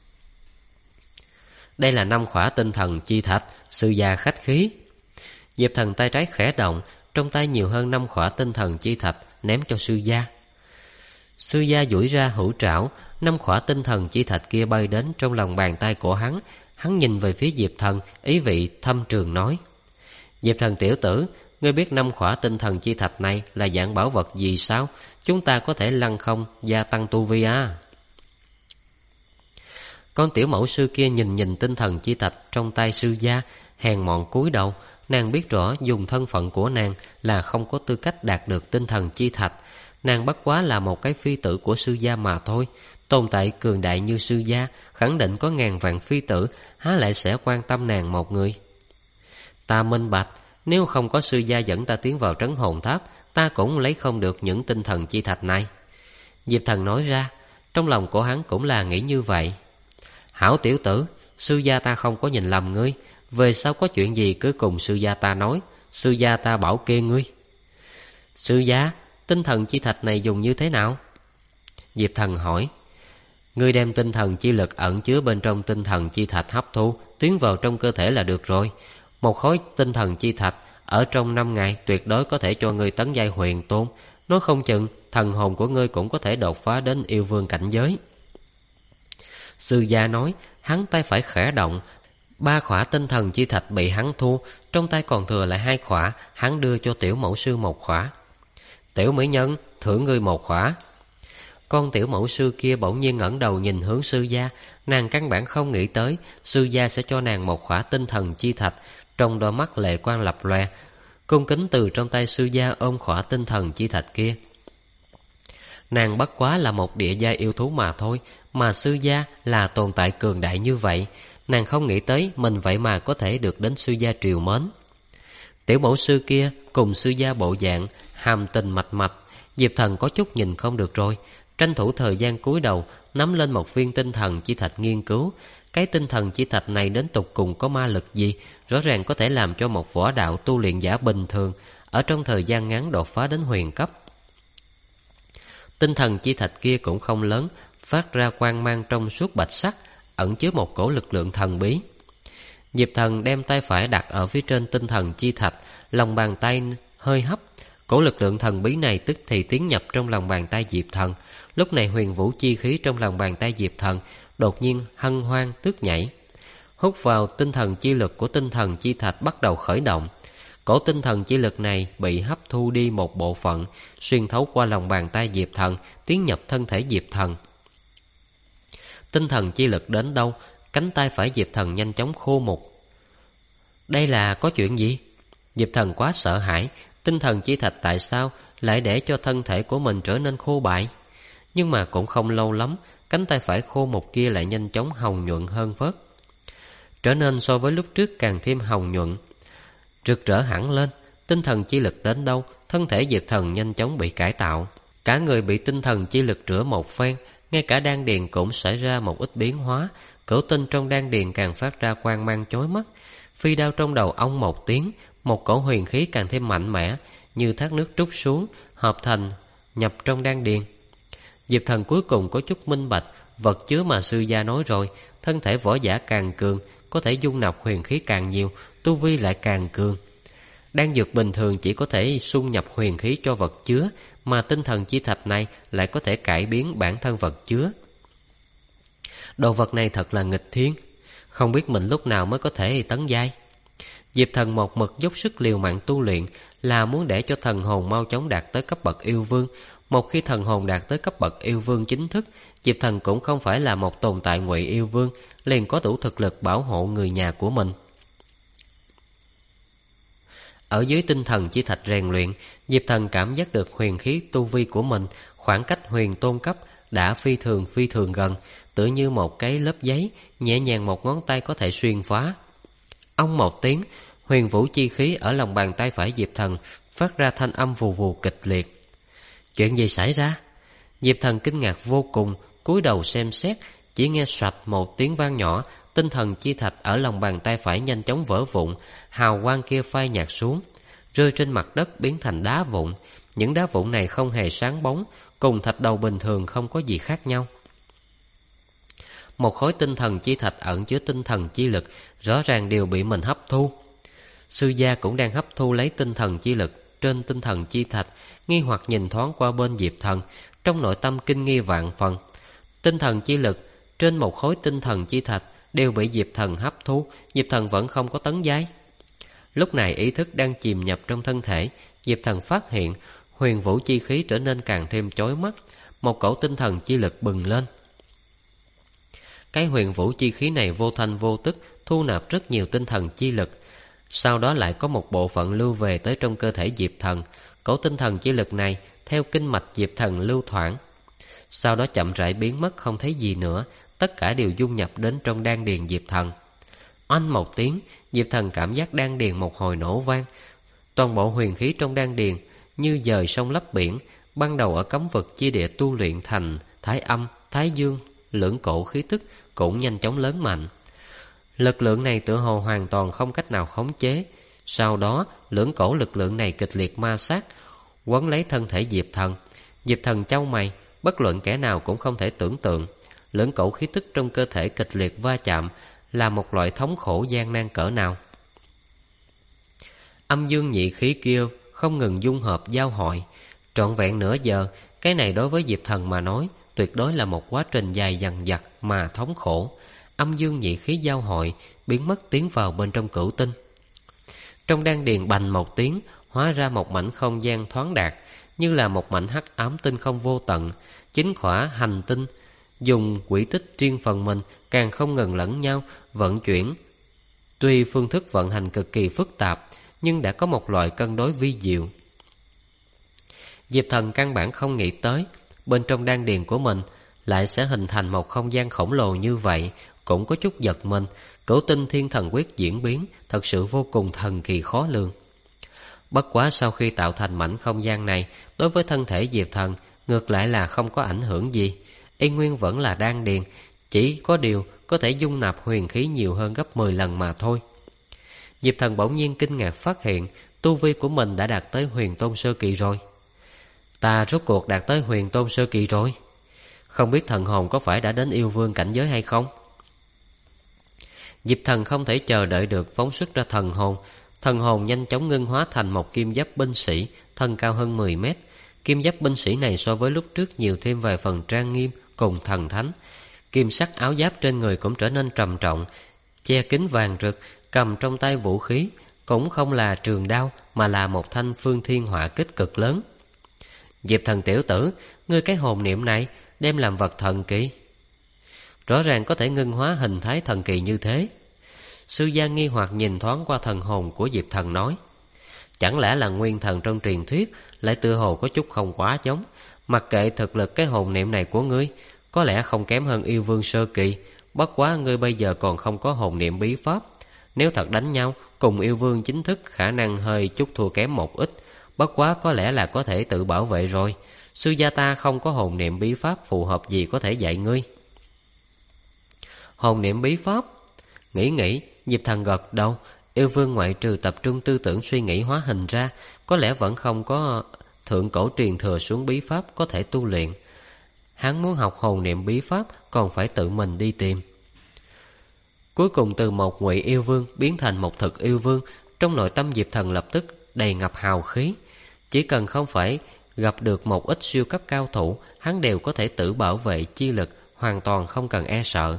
Đây là 5 khỏa tinh thần chi thạch, sư gia khách khí. Diệp Thần tay trái khẽ động, trong tay nhiều hơn 5 khỏa tinh thần chi thạch ném cho sư gia. Sư gia duỗi ra hữu trảo, 5 khỏa tinh thần chi thạch kia bay đến trong lòng bàn tay của hắn. Hắn nhìn về phía Diệp Thần, ý vị thâm trường nói. Diệp Thần tiểu tử, ngươi biết 5 khỏa tinh thần chi thạch này là dạng bảo vật gì sao? Chúng ta có thể lăng không gia tăng tu vi à? Con tiểu mẫu sư kia nhìn tinh thần chi thạch trong tay sư gia, hèn mọn cúi đầu. Nàng biết rõ dùng thân phận của nàng là không có tư cách đạt được tinh thần chi thạch. Nàng bất quá là một cái phi tử của sư gia mà thôi. Tồn tại cường đại như sư gia, khẳng định có ngàn vạn phi tử, há lại sẽ quan tâm nàng một người. Ta minh bạch, nếu không có sư gia dẫn ta tiến vào trấn hồn tháp, ta cũng lấy không được những tinh thần chi thạch này. Diệp Thần nói ra, trong lòng của hắn cũng là nghĩ như vậy. Hảo tiểu tử, sư gia ta không có nhìn lầm ngươi, về sau có chuyện gì cứ cùng sư gia ta nói, sư gia ta bảo kê ngươi. Sư gia, tinh thần chi thạch này dùng như thế nào? Diệp Thần hỏi. Ngươi đem tinh thần chi lực ẩn chứa bên trong tinh thần chi thạch hấp thu, tiến vào trong cơ thể là được rồi. Một khối tinh thần chi thạch ở trong 5 ngày tuyệt đối có thể cho ngươi tấn giai huyền tôn. Nói không chừng thần hồn của ngươi cũng có thể đột phá đến yêu vương cảnh giới. Sư gia nói. Hắn tay phải khẽ động, 3 khỏa tinh thần chi thạch bị hắn thu, trong tay còn thừa lại 2 khỏa. Hắn đưa cho tiểu mẫu sư 1 khỏa. Tiểu mỹ nhân, thưởng ngươi 1 khỏa. Con tiểu mẫu sư kia bỗng nhiên ngẩng đầu nhìn hướng sư gia. Nàng căn bản không nghĩ tới sư gia sẽ cho nàng 1 khỏa tinh thần chi thạch. Trong đôi mắt lệ quang lập lòe, cung kính từ trong tay sư gia ôm khỏa tinh thần chi thạch kia. Nàng bất quá là một địa giai yêu thú mà thôi, mà sư gia là tồn tại cường đại như vậy. Nàng không nghĩ tới mình vậy mà có thể được đến sư gia triều mến. Tiểu mẫu sư kia cùng sư gia bộ dạng hàm tình mạch mạch, Diệp Thần có chút nhìn không được rồi, tranh thủ thời gian cúi đầu nắm lên một viên tinh thần chi thạch nghiên cứu. Cái tinh thần chi thạch này đến tục cùng có ma lực gì, rõ ràng có thể làm cho một võ đạo tu luyện giả bình thường ở trong thời gian ngắn đột phá đến huyền cấp. Tinh thần chi thạch kia cũng không lớn, phát ra quang mang trong suốt bạch sắc, ẩn chứa một cổ lực lượng thần bí. Diệp Thần đem tay phải đặt ở phía trên tinh thần chi thạch, lòng bàn tay hơi hấp, cổ lực lượng thần bí này tức thì tiến nhập trong lòng bàn tay Diệp Thần. Lúc này huyền vũ chi khí trong lòng bàn tay Diệp Thần đột nhiên hân hoan tức nhảy, hút vào tinh thần chi lực của tinh thần chi thạch bắt đầu khởi động. Cổ tinh thần chi lực này bị hấp thu đi một bộ phận, xuyên thấu qua lòng bàn tay Diệp Thần, tiến nhập thân thể Diệp Thần. Tinh thần chi lực đến đâu, cánh tay phải Diệp Thần nhanh chóng khô mục. Đây là có chuyện gì? Diệp Thần quá sợ hãi, tinh thần chi thạch tại sao lại để cho thân thể của mình trở nên khô bại? Nhưng mà cũng không lâu lắm, cánh tay phải khô một kia lại nhanh chóng hồng nhuận hơn vớt, trở nên so với lúc trước càng thêm hồng nhuận, rực rỡ hẳn lên. Tinh thần chi lực đến đâu, thân thể Diệp Thần nhanh chóng bị cải tạo. Cả người bị tinh thần chi lực rửa một phen, ngay cả đan điền cũng xảy ra một ít biến hóa. Cửu tinh trong đan điền càng phát ra quang mang chói mắt. Phi đao trong đầu ông một tiếng, một cổ huyền khí càng thêm mạnh mẽ, như thác nước trút xuống, hợp thành nhập trong đan điền. Diệp Thần cuối cùng có chút minh bạch vật chứa mà sư gia nói rồi. Thân thể võ giả càng cường, có thể dung nạp huyền khí càng nhiều, tu vi lại càng cường. Đan dược bình thường chỉ có thể xung nhập huyền khí cho vật chứa, mà tinh thần chi thạch này lại có thể cải biến bản thân vật chứa. Đồ vật này thật là nghịch thiên, không biết mình lúc nào mới có thể tấn giai. Diệp Thần một mực dốc sức liều mạng tu luyện, là muốn để cho thần hồn mau chóng đạt tới cấp bậc yêu vương. Một khi thần hồn đạt tới cấp bậc yêu vương chính thức, Diệp Thần cũng không phải là một tồn tại ngụy yêu vương, liền có đủ thực lực bảo hộ người nhà của mình. Ở dưới tinh thần chi thạch rèn luyện, Diệp Thần cảm giác được huyền khí tu vi của mình khoảng cách huyền tôn cấp đã phi thường gần, tựa như một cái lớp giấy, nhẹ nhàng một ngón tay có thể xuyên phá. Ông một tiếng, huyền vũ chi khí ở lòng bàn tay phải Diệp Thần phát ra thanh âm vù vù kịch liệt. Chuyện gì xảy ra? Diệp Thần kinh ngạc vô cùng, cúi đầu xem xét, chỉ nghe soạt một tiếng vang nhỏ, tinh thần chi thạch ở lòng bàn tay phải nhanh chóng vỡ vụn, hào quang kia phai nhạt xuống, rơi trên mặt đất biến thành đá vụn. Những đá vụn này không hề sáng bóng, cùng thạch đầu bình thường không có gì khác nhau. Một khối tinh thần chi thạch ẩn chứa tinh thần chi lực, rõ ràng đều bị mình hấp thu. Sư gia cũng đang hấp thu lấy tinh thần chi lực trên tinh thần chi thạch, nghi hoặc nhìn thoáng qua bên Diệp Thần, trong nội tâm kinh nghi vạn phần. Tinh thần chi lực trên một khối tinh thần chi thạch đều bị Diệp Thần hấp thu, Diệp Thần vẫn không có tấn giai. Lúc này ý thức đang chìm nhập trong thân thể, Diệp Thần phát hiện huyền vũ chi khí trở nên càng thêm chói mắt, một cổ tinh thần chi lực bừng lên. Cái huyền vũ chi khí này vô thanh vô tức thu nạp rất nhiều tinh thần chi lực, sau đó lại có một bộ phận lưu về tới trong cơ thể Diệp Thần. Cổ tinh thần chi lực này theo kinh mạch Diệp Thần lưu thoảng, sau đó chậm rãi biến mất không thấy gì nữa, tất cả đều dung nhập đến trong đan điền Diệp Thần. Oanh một tiếng, Diệp Thần cảm giác đan điền một hồi nổ vang, toàn bộ huyền khí trong đan điền như dời sông lấp biển. Ban đầu ở cấm vực chia địa tu luyện thành Thái Âm, Thái Dương, lưỡng cổ khí tức cũng nhanh chóng lớn mạnh. Lực lượng này tựa hồ hoàn toàn không cách nào khống chế. Sau đó lưỡng cổ lực lượng này kịch liệt ma sát, quấn lấy thân thể Diệp Thần. Diệp Thần chau mày, bất luận kẻ nào cũng không thể tưởng tượng lưỡng cổ khí tức trong cơ thể kịch liệt va chạm là một loại thống khổ gian nan cỡ nào. Âm dương nhị khí kia không ngừng dung hợp giao hội trọn vẹn nửa giờ. Cái này đối với Diệp Thần mà nói tuyệt đối là một quá trình dài dằng dặc mà thống khổ. Âm dương nhị khí giao hội biến mất, tiến vào bên trong cửu tinh. Trong đan điền bành một tiếng, hóa ra một mảnh không gian thoáng đạt, như là một mảnh hắc ám tinh không vô tận. Chính khỏa hành tinh dùng quỹ tích riêng phần mình, càng không ngừng lẫn nhau vận chuyển. Tuy phương thức vận hành cực kỳ phức tạp, nhưng đã có một loại cân đối vi diệu. Diệp Thần căn bản không nghĩ tới bên trong đan điền của mình lại sẽ hình thành một không gian khổng lồ như vậy, cũng có chút giật mình. Cửu tinh thiên thần quyết diễn biến thật sự vô cùng thần kỳ khó lường. Bất quá sau khi tạo thành mảnh không gian này, đối với thân thể Diệp Thần ngược lại là không có ảnh hưởng gì. Y nguyên vẫn là đan điền, chỉ có điều có thể dung nạp huyền khí nhiều hơn gấp 10 lần mà thôi. Diệp Thần bỗng nhiên kinh ngạc phát hiện tu vi của mình đã đạt tới huyền tôn sơ kỳ rồi. Ta rốt cuộc đạt tới huyền tôn sơ kỳ rồi. Không biết thần hồn có phải đã đến yêu vương cảnh giới hay không? Diệp Thần không thể chờ đợi được phóng xuất ra thần hồn. Thần hồn nhanh chóng ngưng hóa thành một kim giáp binh sĩ, thân cao hơn 10 mét. Kim giáp binh sĩ này so với lúc trước nhiều thêm vài phần trang nghiêm cùng thần thánh. Kim sắc áo giáp trên người cũng trở nên trầm trọng, che kín vàng rực, cầm trong tay vũ khí cũng không là trường đao mà là một thanh phương thiên hỏa kích cực lớn. Diệp Thần tiểu tử, ngươi cái hồn niệm này đem làm vật thần kỳ, rõ ràng có thể ngưng hóa hình thái thần kỳ như thế. Sư gia nghi hoặc nhìn thoáng qua thần hồn của Diệp Thần nói, chẳng lẽ là nguyên thần trong truyền thuyết, lại tựa hồ có chút không quá giống. Mặc kệ thực lực cái hồn niệm này của ngươi, có lẽ không kém hơn yêu vương sơ kỳ. Bất quá ngươi bây giờ còn không có hồn niệm bí pháp. Nếu thật đánh nhau, cùng yêu vương chính thức khả năng hơi chút thua kém một ít. Bất quá có lẽ là có thể tự bảo vệ rồi. Sư gia ta không có hồn niệm bí pháp phù hợp gì có thể dạy ngươi. Hồn niệm bí pháp? Nghĩ, Diệp Thần gật đầu. Yêu vương ngoại trừ tập trung tư tưởng suy nghĩ hóa hình ra, có lẽ vẫn không có thượng cổ truyền thừa xuống bí pháp có thể tu luyện. Hắn muốn học hồn niệm bí pháp còn phải tự mình đi tìm. Cuối cùng từ một ngụy yêu vương biến thành một thực yêu vương, trong nội tâm Diệp Thần lập tức đầy ngập hào khí. Chỉ cần không phải gặp được một ít siêu cấp cao thủ, hắn đều có thể tự bảo vệ chi lực, hoàn toàn không cần e sợ.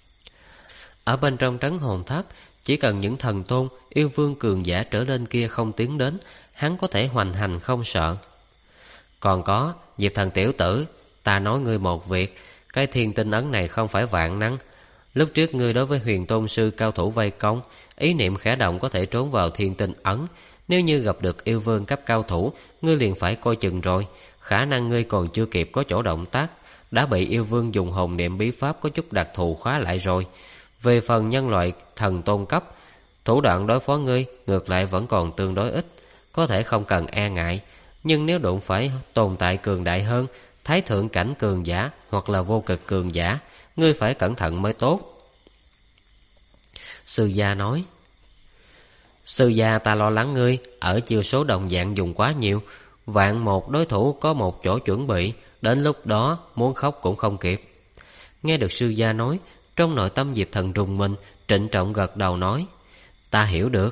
Ở bên trong trấn hồn tháp, chỉ cần những thần tôn, yêu vương cường giả trở lên kia không tiến đến, hắn có thể hoành hành không sợ. Còn có, Diệp Thần tiểu tử, ta nói ngươi một việc, cái thiên tinh ấn này không phải vạn năng. Lúc trước ngươi đối với huyền tôn sư cao thủ vây công, ý niệm khẽ động có thể trốn vào thiên tinh ấn. Nếu như gặp được yêu vương cấp cao thủ, ngươi liền phải coi chừng rồi. Khả năng ngươi còn chưa kịp có chỗ động tác, đã bị yêu vương dùng hồn niệm bí pháp có chút đặc thù khóa lại rồi. Về phần nhân loại thần tôn cấp, thủ đoạn đối phó ngươi ngược lại vẫn còn tương đối ít, có thể không cần e ngại. Nhưng nếu đụng phải tồn tại cường đại hơn, thái thượng cảnh cường giả hoặc là vô cực cường giả, ngươi phải cẩn thận mới tốt. Sư gia nói. Sư gia ta lo lắng ngươi ở chiêu số đồng dạng dùng quá nhiều, vạn một đối thủ có một chỗ chuẩn bị, đến lúc đó muốn khóc cũng không kịp. Nghe được sư gia nói, trong nội tâm Diệp Thần rùng mình, trịnh trọng gật đầu nói, ta hiểu được.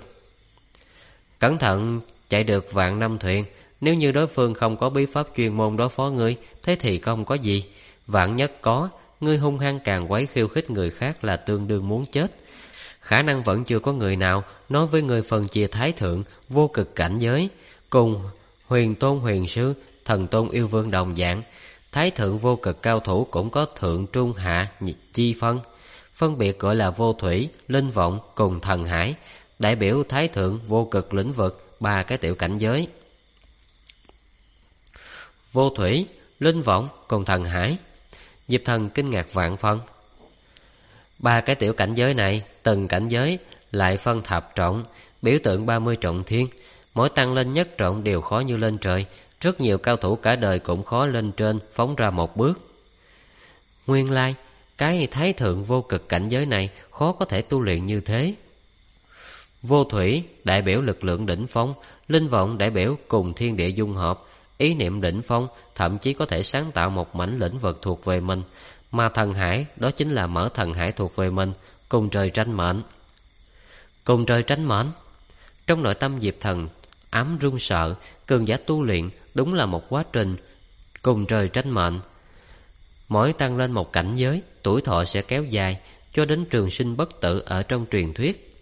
Cẩn thận chạy được vạn năm thuyền, nếu như đối phương không có bí pháp chuyên môn đối phó ngươi, thế thì không có gì. Vạn nhất có, ngươi hung hăng càng quấy khiêu khích người khác là tương đương muốn chết. Khả năng vẫn chưa có người nào nói với ngươi phân chia thái thượng, vô cực cảnh giới, cùng huyền tôn huyền sư, thần tôn yêu vương đồng dạng. Thái thượng vô cực cao thủ cũng có thượng trung hạ chi phân biệt gọi là vô thủy, linh vọng cùng thần hải, đại biểu thái thượng vô cực lĩnh vực, 3 cái tiểu cảnh giới. Vô thủy, linh vọng cùng thần hải. Diệp Thần kinh ngạc vạn phân. 3 cái tiểu cảnh giới này, từng cảnh giới lại phân thập trọng, biểu tượng 30 trọng thiên, mỗi tăng lên nhất trọng đều khó như lên trời, rất nhiều cao thủ cả đời cũng khó lên trên phóng ra một bước. Nguyên lai, cái thái thượng vô cực cảnh giới này khó có thể tu luyện như thế. Vô thủy đại biểu lực lượng đỉnh phong, linh vọng đại biểu cùng thiên địa dung hợp, ý niệm đỉnh phong, thậm chí có thể sáng tạo một mảnh lĩnh vực thuộc về mình. Mà thần hải đó chính là mở thần hải thuộc về mình, cùng trời tranh mệnh. Cùng trời tranh mệnh. Trong nội tâm Diệp Thần ám run sợ, cường giả tu luyện đúng là một quá trình cùng trời tranh mệnh. Mỗi tăng lên một cảnh giới, tuổi thọ sẽ kéo dài cho đến trường sinh bất tử ở trong truyền thuyết.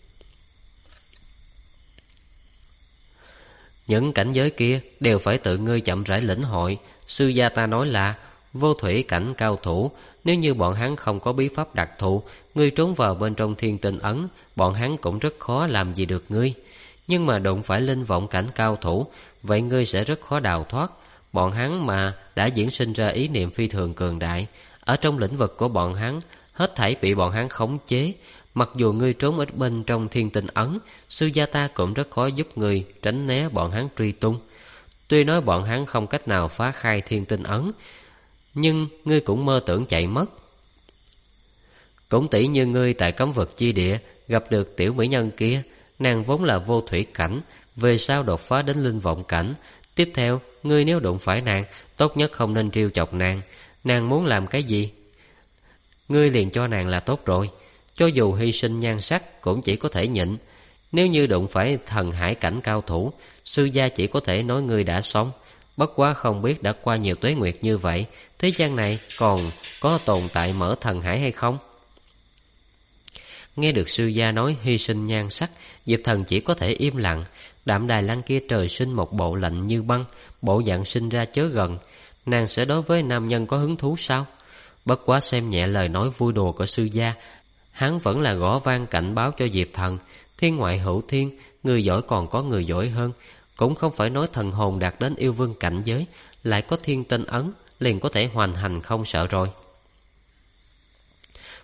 Những cảnh giới kia đều phải tự ngươi chậm rãi lĩnh hội. Sư gia ta nói là vô thủy cảnh cao thủ, nếu như bọn hắn không có bí pháp đặc thù, ngươi trốn vào bên trong thiên tinh ấn, bọn hắn cũng rất khó làm gì được ngươi. Nhưng mà đụng phải linh vọng cảnh cao thủ, vậy ngươi sẽ rất khó đào thoát. Bọn hắn mà đã diễn sinh ra ý niệm phi thường cường đại, ở trong lĩnh vực của bọn hắn, hết thảy bị bọn hắn khống chế. Mặc dù ngươi trốn ở bên trong thiên tinh ấn, sư gia ta cũng rất khó giúp ngươi tránh né bọn hắn truy tung. Tuy nói bọn hắn không cách nào phá khai thiên tinh ấn, nhưng ngươi cũng mơ tưởng chạy mất. Cũng tỷ như ngươi tại cấm vực chi địa gặp được tiểu mỹ nhân kia, nàng vốn là vô thủy cảnh, về sau đột phá đến linh vọng cảnh. Tiếp theo, ngươi nếu đụng phải nàng, tốt nhất không nên trêu chọc nàng. Nàng muốn làm cái gì, ngươi liền cho nàng là tốt rồi. Cho dù hy sinh nhan sắc cũng chỉ có thể nhịn. Nếu như đụng phải thần hải cảnh cao thủ, sư gia chỉ có thể nói ngươi đã xong. Bất quá không biết đã qua nhiều tuế nguyệt như vậy, thế gian này còn có tồn tại mở thần hải hay không? Nghe được sư gia nói hy sinh nhan sắc, Diệp Thần chỉ có thể im lặng. Đạm Đài Lăng kia trời sinh một bộ lạnh như băng, bộ dạng sinh ra chớ gần. Nàng sẽ đối với nam nhân có hứng thú sao? Bất quá xem nhẹ lời nói vui đùa của sư gia, hắn vẫn là gõ vang cảnh báo cho Diệp Thần. Thiên ngoại hữu thiên, người giỏi còn có người giỏi hơn. Cũng không phải nói thần hồn đạt đến yêu vương cảnh giới, lại có thiên tinh ấn, liền có thể hoành hành không sợ rồi.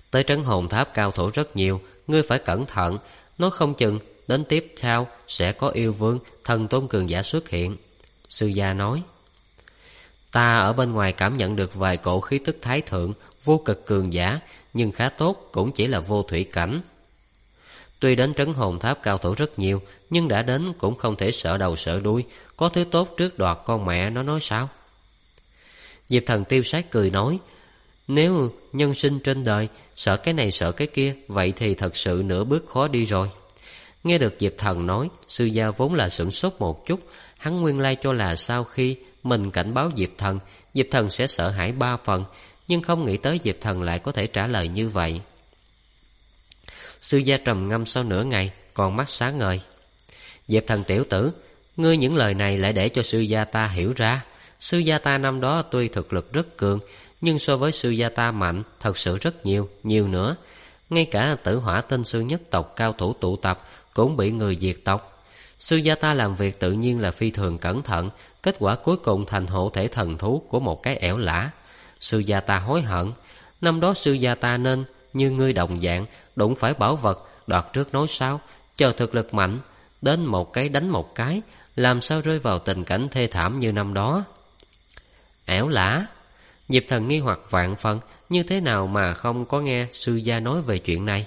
Tới trấn hồn tháp cao thủ rất nhiều, ngươi phải cẩn thận. Nói không chừng đến tiếp sau sẽ có yêu vương, thần tôn cường giả xuất hiện. Sư gia nói. Ta ở bên ngoài cảm nhận được vài cổ khí tức thái thượng, vô cực cường giả, nhưng khá tốt, cũng chỉ là vô thủy cảnh. Tuy đến trấn hồn tháp cao thủ rất nhiều, nhưng đã đến cũng không thể sợ đầu sợ đuôi. Có thứ tốt trước đoạt con mẹ nó nói sao? Diệp Thần tiêu sát cười nói, nếu nhân sinh trên đời sợ cái này sợ cái kia, vậy thì thật sự nửa bước khó đi rồi. Nghe được Diệp Thần nói, sư gia vốn là sửng sốt một chút. Hắn nguyên lai cho là sau khi mình cảnh báo Diệp Thần sẽ sợ hãi 3 phần, nhưng không nghĩ tới Diệp Thần lại có thể trả lời như vậy. Sư gia trầm ngâm sau nửa ngày, còn mắt sáng ngời. Diệp Thần tiểu tử, ngươi những lời này lại để cho sư gia ta hiểu ra. Sư gia ta năm đó tuy thực lực rất cường, nhưng so với sư gia ta mạnh thật sự rất nhiều nữa. Ngay cả Tử Hỏa Tinh Sư nhất tộc cao thủ tụ tập cũng bị người diệt tộc. Sư gia ta làm việc tự nhiên là phi thường cẩn thận, kết quả cuối cùng thành hộ thể thần thú của một cái ẻo lả. Sư gia ta hối hận, năm đó sư gia ta nên như ngươi đồng dạng, đụng phải bảo vật, đoạt trước nói sau, chờ thực lực mạnh, đến một cái đánh một cái, làm sao rơi vào tình cảnh thê thảm như năm đó. Ẻo lả? Diệp Thần nghi hoặc vạn phần, như thế nào mà không có nghe sư gia nói về chuyện này?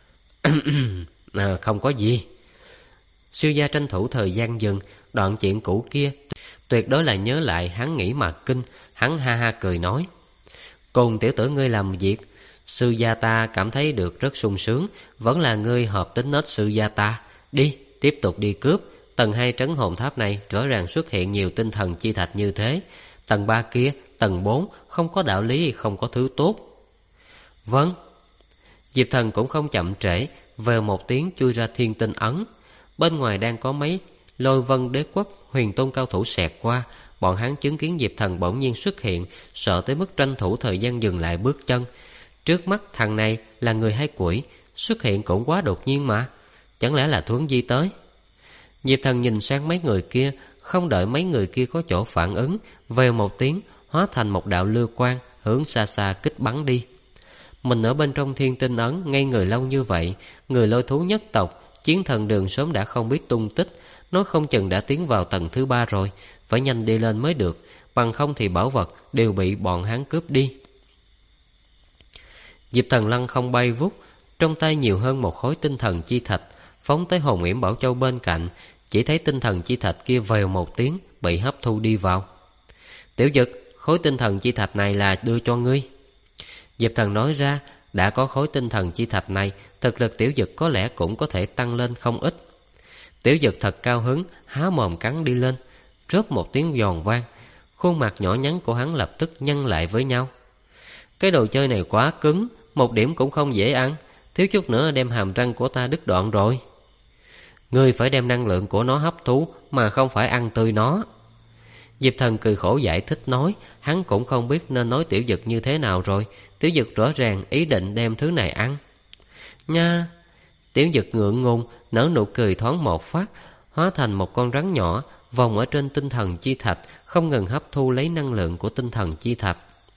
Không có gì. Sư gia tranh thủ thời gian dừng, đoạn chuyện cũ kia tuyệt đối là nhớ lại, hắn nghĩ mà kinh. Hắn ha ha cười nói, cùng tiểu tử ngươi làm việc, sư gia ta cảm thấy được rất sung sướng. Vẫn là ngươi hợp tính nết sư gia ta. Đi, tiếp tục đi cướp. Tầng 2 trấn hồn tháp này rõ ràng xuất hiện nhiều tinh thần chi thạch như thế. Tầng 3 kia, tầng 4 không có đạo lý, không có thứ tốt. Vâng. Diệp Thần cũng không chậm trễ, vèo một tiếng chui ra thiên tinh ấn. Bên ngoài đang có mấy Lôi Vân Đế Quốc huyền tôn cao thủ xẹt qua. Bọn hắn chứng kiến Diệp Thần bỗng nhiên xuất hiện, sợ tới mức tranh thủ thời gian dừng lại bước chân. Trước mắt thằng này là người hay quỷ? Xuất hiện cũng quá đột nhiên mà. Chẳng lẽ là Thuấn Di tới? Diệp Thần nhìn sang mấy người kia, không đợi mấy người kia có chỗ phản ứng, vèo một tiếng hóa thành một đạo lưu quang hướng xa xa kích bắn đi. Mình ở bên trong thiên tinh ấn ngây người lâu như vậy, người lôi thú nhất tộc Chiến Thần Đường sớm đã không biết tung tích. Nói không chừng đã tiến vào tầng thứ 3 rồi, phải nhanh đi lên mới được, bằng không thì bảo vật đều bị bọn hắn cướp đi. Diệp Thần lăng không bay vút, trong tay nhiều hơn một khối tinh thần chi thạch, phóng tới Hồn Yểm Bảo Châu bên cạnh. Chỉ thấy tinh thần chi thạch kia vèo một tiếng bị hấp thu đi vào. Tiểu Dực, khối tinh thần chi thạch này là đưa cho ngươi. Diệp Thần nói ra, đã có khối tinh thần chi thạch này, thực lực Tiểu Dực có lẽ cũng có thể tăng lên không ít. Tiểu Dực thật cao hứng, há mồm cắn đi lên. Rớp một tiếng giòn vang, khuôn mặt nhỏ nhắn của hắn lập tức nhăn lại với nhau. Cái đồ chơi này quá cứng, một điểm cũng không dễ ăn, thiếu chút nữa đem hàm răng của ta đứt đoạn rồi. Ngươi phải đem năng lượng của nó hấp thu, mà không phải ăn tươi nó. Diệp Thần cười khổ giải thích nói, hắn cũng không biết nên nói Tiểu Dực như thế nào rồi. Tiểu Dực rõ ràng ý định đem thứ này ăn. Nha! Tiểu Dực ngượng ngùng, nở nụ cười thoáng một phát, hóa thành một con rắn nhỏ, vòng ở trên tinh thần chi thạch, không ngừng hấp thu lấy năng lượng của tinh thần chi thạch.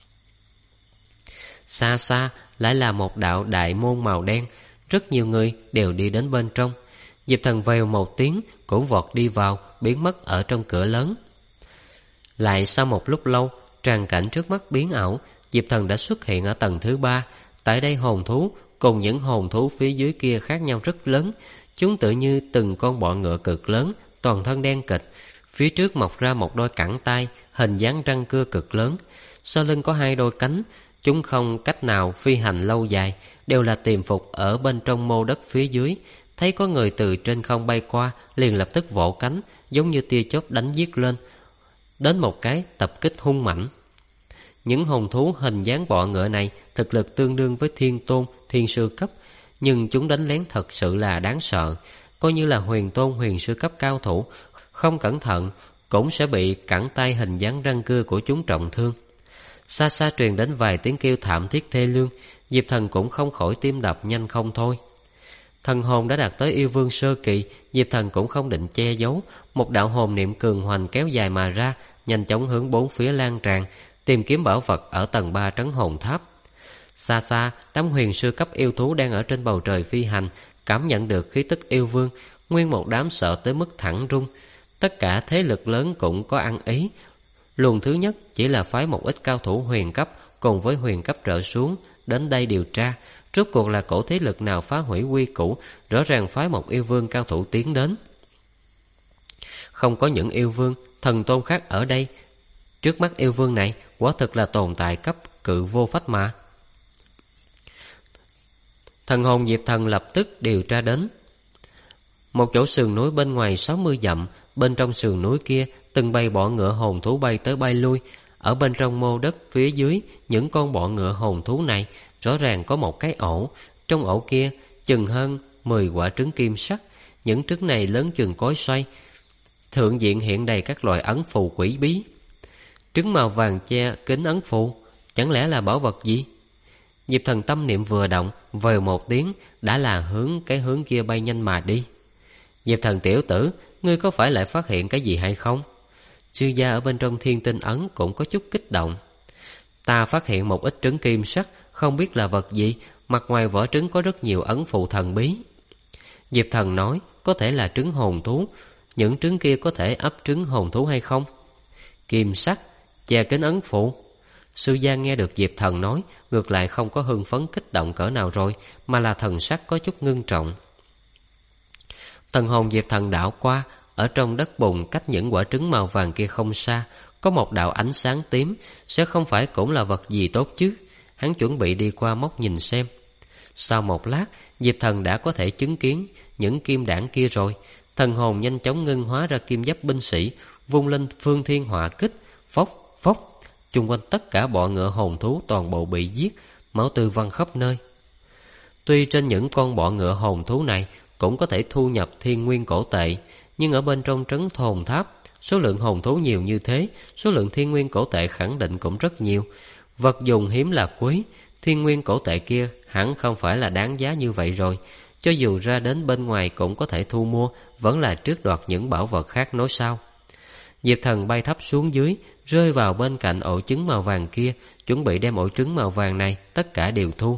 Xa xa lại là một đạo đại môn màu đen, rất nhiều người đều đi đến bên trong. Diệp Thần vèo một tiếng cũng vọt đi vào, biến mất ở trong cửa lớn. Lại sau một lúc lâu, tràng cảnh trước mắt biến ảo, Diệp Thần đã xuất hiện ở tầng thứ 3. Tại đây hồn thú cùng những hồn thú phía dưới kia khác nhau rất lớn. Chúng tự như từng con bọ ngựa cực lớn, toàn thân đen kịt. Phía trước mọc ra một đôi cẳng tay, hình dáng răng cưa cực lớn. Sau lưng có 2 đôi cánh. Chúng không cách nào phi hành lâu dài, đều là tiềm phục ở bên trong mô đất phía dưới. Thấy có người từ trên không bay qua, liền lập tức vỗ cánh, giống như tia chớp đánh giết lên, đến một cái tập kích hung mãnh. Những hồn thú hình dáng bọ ngựa này thực lực tương đương với thiên tôn, thiên sư cấp, nhưng chúng đánh lén thật sự là đáng sợ. Coi như là huyền tôn, huyền sư cấp cao thủ, không cẩn thận cũng sẽ bị cẳng tay hình dáng răng cưa của chúng trọng thương. Xa xa truyền đến vài tiếng kêu thảm thiết thê lương. Diệp Thần cũng không khỏi tim đập nhanh không thôi. Thần hồn đã đạt tới yêu vương sơ kỳ, Diệp Thần cũng không định che giấu. Một đạo hồn niệm cường hoành kéo dài mà ra, nhanh chóng hướng bốn phía lan tràn, tìm kiếm bảo vật ở tầng 3 trấn hồn tháp. Xa xa, đám huyền sư cấp yêu thú đang ở trên bầu trời phi hành, cảm nhận được khí tức yêu vương, nguyên một đám sợ tới mức thẳng run. Tất cả thế lực lớn cũng có ăn ý. Luồng thứ nhất chỉ là phái một ít cao thủ huyền cấp cùng với huyền cấp trở xuống đến đây điều tra, rốt cuộc là cổ thế lực nào phá hủy quy củ, rõ ràng phái một yêu vương cao thủ tiến đến. Không có những yêu vương, thần tôn khác ở đây. Trước mắt yêu vương này quả thực là tồn tại cấp cự vô phách mà. Thần hồn Diệp Thần lập tức điều tra đến một chỗ sườn núi bên ngoài 60 dặm. Bên trong sườn núi kia, từng bầy bọ ngựa hồn thú bay tới bay lui. Ở bên trong mô đất phía dưới những con bọ ngựa hồn thú này rõ ràng có một cái ổ. Trong ổ kia chừng hơn 10 quả trứng kim sắc. Những trứng này lớn chừng cối xoay, thượng diện hiện đầy các loại ấn phù quỷ bí. Trứng màu vàng che kính ấn phù, chẳng lẽ là bảo vật gì? Diệp Thần tâm niệm vừa động, vèo một tiếng đã là hướng kia bay nhanh mà đi. Diệp Thần tiểu tử, ngươi có phải lại phát hiện cái gì hay không? Sư gia ở bên trong thiên tinh ấn cũng có chút kích động. Ta phát hiện một ít trứng kim sắc, không biết là vật gì, mặt ngoài vỏ trứng có rất nhiều ấn phù thần bí. Diệp Thần nói, có thể là trứng hồn thú. Những trứng kia có thể ấp trứng hồn thú hay không? Kim sắc, che kính ấn phù. Sư gia nghe được Diệp Thần nói, ngược lại không có hưng phấn kích động cỡ nào rồi, mà là thần sắc có chút ngưng trọng. Thần hồn Diệp Thần đảo qua, ở trong đất bùn cách những quả trứng màu vàng kia không xa, có một đạo ánh sáng tím, sẽ không phải cũng là vật gì tốt chứ? Hắn chuẩn bị đi qua móc nhìn xem. Sau một lát, Diệp Thần đã có thể chứng kiến những kim đảng kia rồi. Thần hồn nhanh chóng ngưng hóa ra kim giáp binh sĩ, vung lên phương thiên hỏa kích, phốc phốc. Chung quanh tất cả bọ ngựa hồn thú toàn bộ bị giết, máu tươi văng khắp nơi. Tuy trên những con bọ ngựa hồn thú này cũng có thể thu nhập thiên nguyên cổ tệ, nhưng ở bên trong trấn hồn tháp, số lượng hồn thú nhiều như thế, số lượng thiên nguyên cổ tệ khẳng định cũng rất nhiều. Vật dùng hiếm là quý, thiên nguyên cổ tệ kia hẳn không phải là đáng giá như vậy rồi. Cho dù ra đến bên ngoài cũng có thể thu mua, vẫn là trước đoạt những bảo vật khác nói sao. Diệp Thần bay thấp xuống dưới, rơi vào bên cạnh ổ trứng màu vàng kia, chuẩn bị đem ổ trứng màu vàng này tất cả đều thu.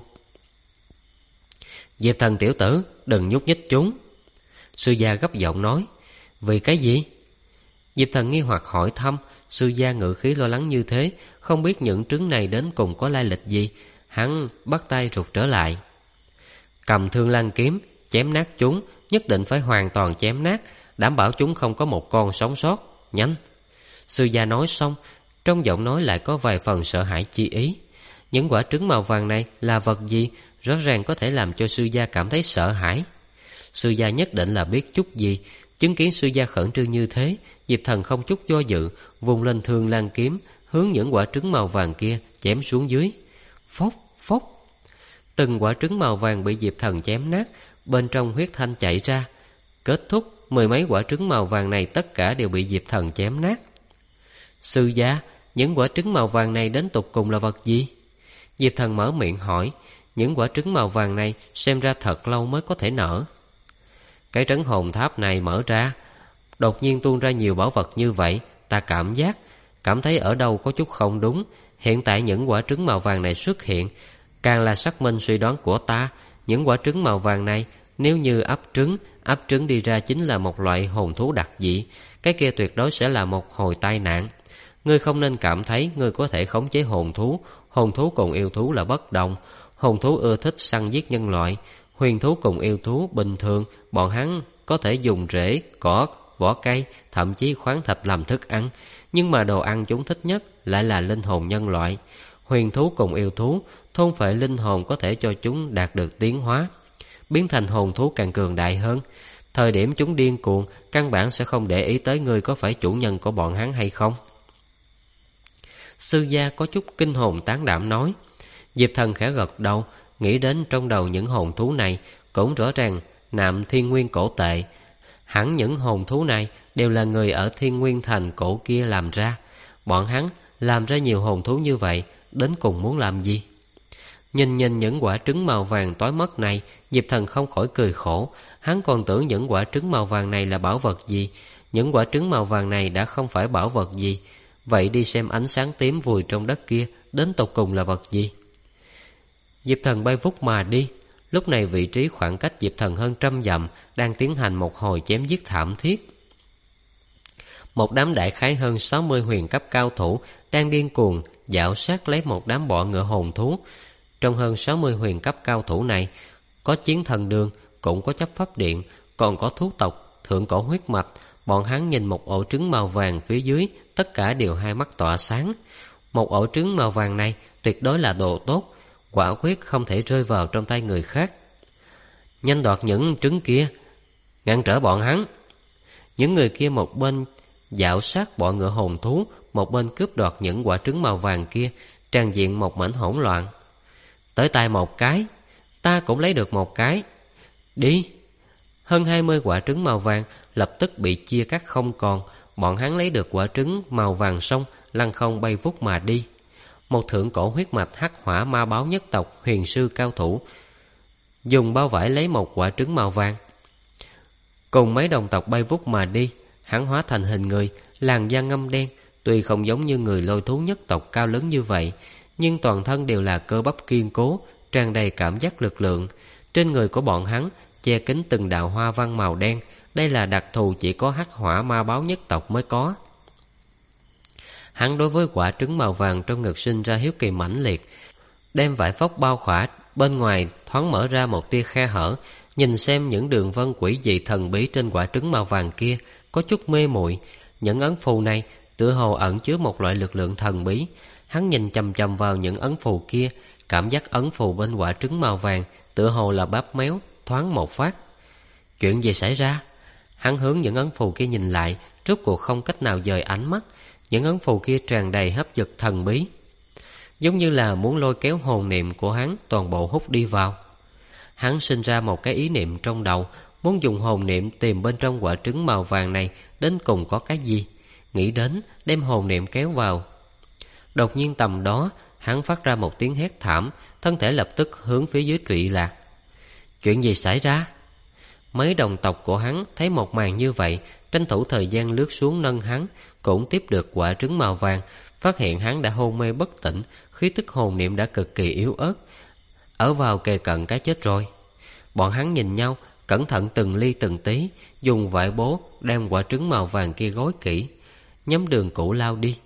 Diệp Thần tiểu tử, đừng nhúc nhích chúng. Sư gia gấp giọng nói. Vì cái gì? Diệp Thần nghi hoặc hỏi thăm. Sư gia ngự khí lo lắng như thế, không biết những trứng này đến cùng có lai lịch gì. Hắn bắt tay rụt trở lại. Cầm Thương Lan kiếm, chém nát chúng, nhất định phải hoàn toàn chém nát, đảm bảo chúng không có một con sống sót. Nhanh! Sư gia nói xong, trong giọng nói lại có vài phần sợ hãi chi ý. Những quả trứng màu vàng này là vật gì, rõ ràng có thể làm cho sư gia cảm thấy sợ hãi. Sư gia nhất định là biết chút gì. Chứng kiến sư gia khẩn trương như thế, Diệp Thần không chút do dự, vùng lên Thương Lan kiếm, hướng những quả trứng màu vàng kia chém xuống dưới. Phốc phốc. Từng quả trứng màu vàng bị Diệp Thần chém nát, bên trong huyết thanh chảy ra. Kết thúc, 10 mấy quả trứng màu vàng này tất cả đều bị Diệp Thần chém nát. Sư gia, những quả trứng màu vàng này đến tục cùng là vật gì? Diệp Thần mở miệng hỏi. Những quả trứng màu vàng này xem ra thật lâu mới có thể nở. Cái trấn hồn tháp này mở ra, đột nhiên tuôn ra nhiều bảo vật như vậy. Ta cảm thấy ở đâu có chút không đúng. Hiện tại những quả trứng màu vàng này xuất hiện, càng là xác minh suy đoán của ta. Những quả trứng màu vàng này nếu như ấp trứng đi ra chính là một loại hồn thú đặc dị. Cái kia tuyệt đối sẽ là một hồi tai nạn. Ngươi không nên cảm thấy ngươi có thể khống chế hồn thú. Hồn thú cùng yêu thú là bất đồng. Hồn thú ưa thích săn giết nhân loại. Huyền thú cùng yêu thú bình thường, bọn hắn có thể dùng rễ, cỏ, vỏ cây, thậm chí khoáng thạch làm thức ăn. Nhưng mà đồ ăn chúng thích nhất lại là linh hồn nhân loại. Huyền thú cùng yêu thú, thôn phệ linh hồn có thể cho chúng đạt được tiến hóa, biến thành hồn thú càng cường đại hơn. Thời điểm chúng điên cuồng, căn bản sẽ không để ý tới người có phải chủ nhân của bọn hắn hay không. Sư gia có chút kinh hồn tán đảm nói. Diệp Thần khẽ gật đầu, nghĩ đến trong đầu những hồn thú này cũng rõ ràng nạm thiên nguyên cổ tệ. Hẳn những hồn thú này đều là người ở Thiên Nguyên Thành cổ kia làm ra. Bọn hắn làm ra nhiều hồn thú như vậy, đến cùng muốn làm gì? Nhìn những quả trứng màu vàng tối mất này, Diệp Thần không khỏi cười khổ. Hắn còn tưởng những quả trứng màu vàng này là bảo vật gì. Những quả trứng màu vàng này đã không phải bảo vật gì. Vậy đi xem ánh sáng tím vùi trong đất kia đến tột cùng là vật gì? Diệp Thần bay vút mà đi. Lúc này vị trí khoảng cách Diệp Thần hơn 100 dặm đang tiến hành một hồi chém giết thảm thiết. Một đám đại khái hơn 60 huyền cấp cao thủ đang điên cuồng dạo sát lấy một đám bọ ngựa hồn thú. Trong hơn 60 huyền cấp cao thủ này, có chiến thần đường, cũng có chấp pháp điện, còn có thú tộc, thượng cổ huyết mạch. Bọn hắn nhìn một ổ trứng màu vàng phía dưới, tất cả đều hai mắt tỏa sáng. Một ổ trứng màu vàng này tuyệt đối là đồ tốt, quả quyết không thể rơi vào trong tay người khác. Nhanh đoạt những trứng kia, ngăn trở bọn hắn. Những người kia một bên dạo sát bọ ngựa hồn thú, một bên cướp đoạt những quả trứng màu vàng kia, tràn diện một mảnh hỗn loạn. Tới tay một cái, ta cũng lấy được một cái. Đi! Hơn 20 quả trứng màu vàng lập tức bị chia cắt không còn. Bọn hắn lấy được quả trứng màu vàng xong, lăng không bay vút mà đi. Một thượng cổ huyết mạch hắc hỏa ma báo nhất tộc huyền sư cao thủ dùng bao vải lấy một quả trứng màu vàng, cùng mấy đồng tộc bay vút mà đi. Hắn hóa thành hình người, làn da ngăm đen, tuy không giống như người lôi thú nhất tộc cao lớn như vậy, nhưng toàn thân đều là cơ bắp kiên cố, tràn đầy cảm giác lực lượng. Trên người của bọn hắn che kín từng đạo hoa văn màu đen, đây là đặc thù chỉ có hắc hỏa ma báo nhất tộc mới có. Hắn đối với quả trứng màu vàng trong ngực sinh ra hiếu kỳ mãnh liệt, đem vải phốc bao khỏa, bên ngoài thoáng mở ra một tia khe hở, nhìn xem những đường vân quỷ dị thần bí trên quả trứng màu vàng kia, có chút mê muội. Những ấn phù này tựa hồ ẩn chứa một loại lực lượng thần bí. Hắn nhìn chằm chằm vào những ấn phù kia, cảm giác ấn phù bên quả trứng màu vàng tựa hồ là bóp méo, thoáng một phát. Chuyện gì xảy ra? Hắn hướng những ấn phù kia nhìn lại, rốt cuộc không cách nào dời ánh mắt. Những ấn phù kia tràn đầy hấp lực thần bí, giống như là muốn lôi kéo hồn niệm của hắn toàn bộ hút đi vào. Hắn sinh ra một cái ý niệm trong đầu, muốn dùng hồn niệm tìm bên trong quả trứng màu vàng này đến cùng có cái gì. Nghĩ đến đem hồn niệm kéo vào. Đột nhiên tầm đó, hắn phát ra một tiếng hét thảm, thân thể lập tức hướng phía dưới trụy lạc. Chuyện gì xảy ra? Mấy đồng tộc của hắn thấy một màn như vậy, tranh thủ thời gian lướt xuống nâng hắn, cũng tiếp được quả trứng màu vàng, phát hiện hắn đã hôn mê bất tỉnh, khí tức hồn niệm đã cực kỳ yếu ớt, ở vào kề cận cái chết rồi. Bọn hắn nhìn nhau, cẩn thận từng ly từng tí, dùng vải bố đem quả trứng màu vàng kia gói kỹ, nhắm đường cũ lao đi.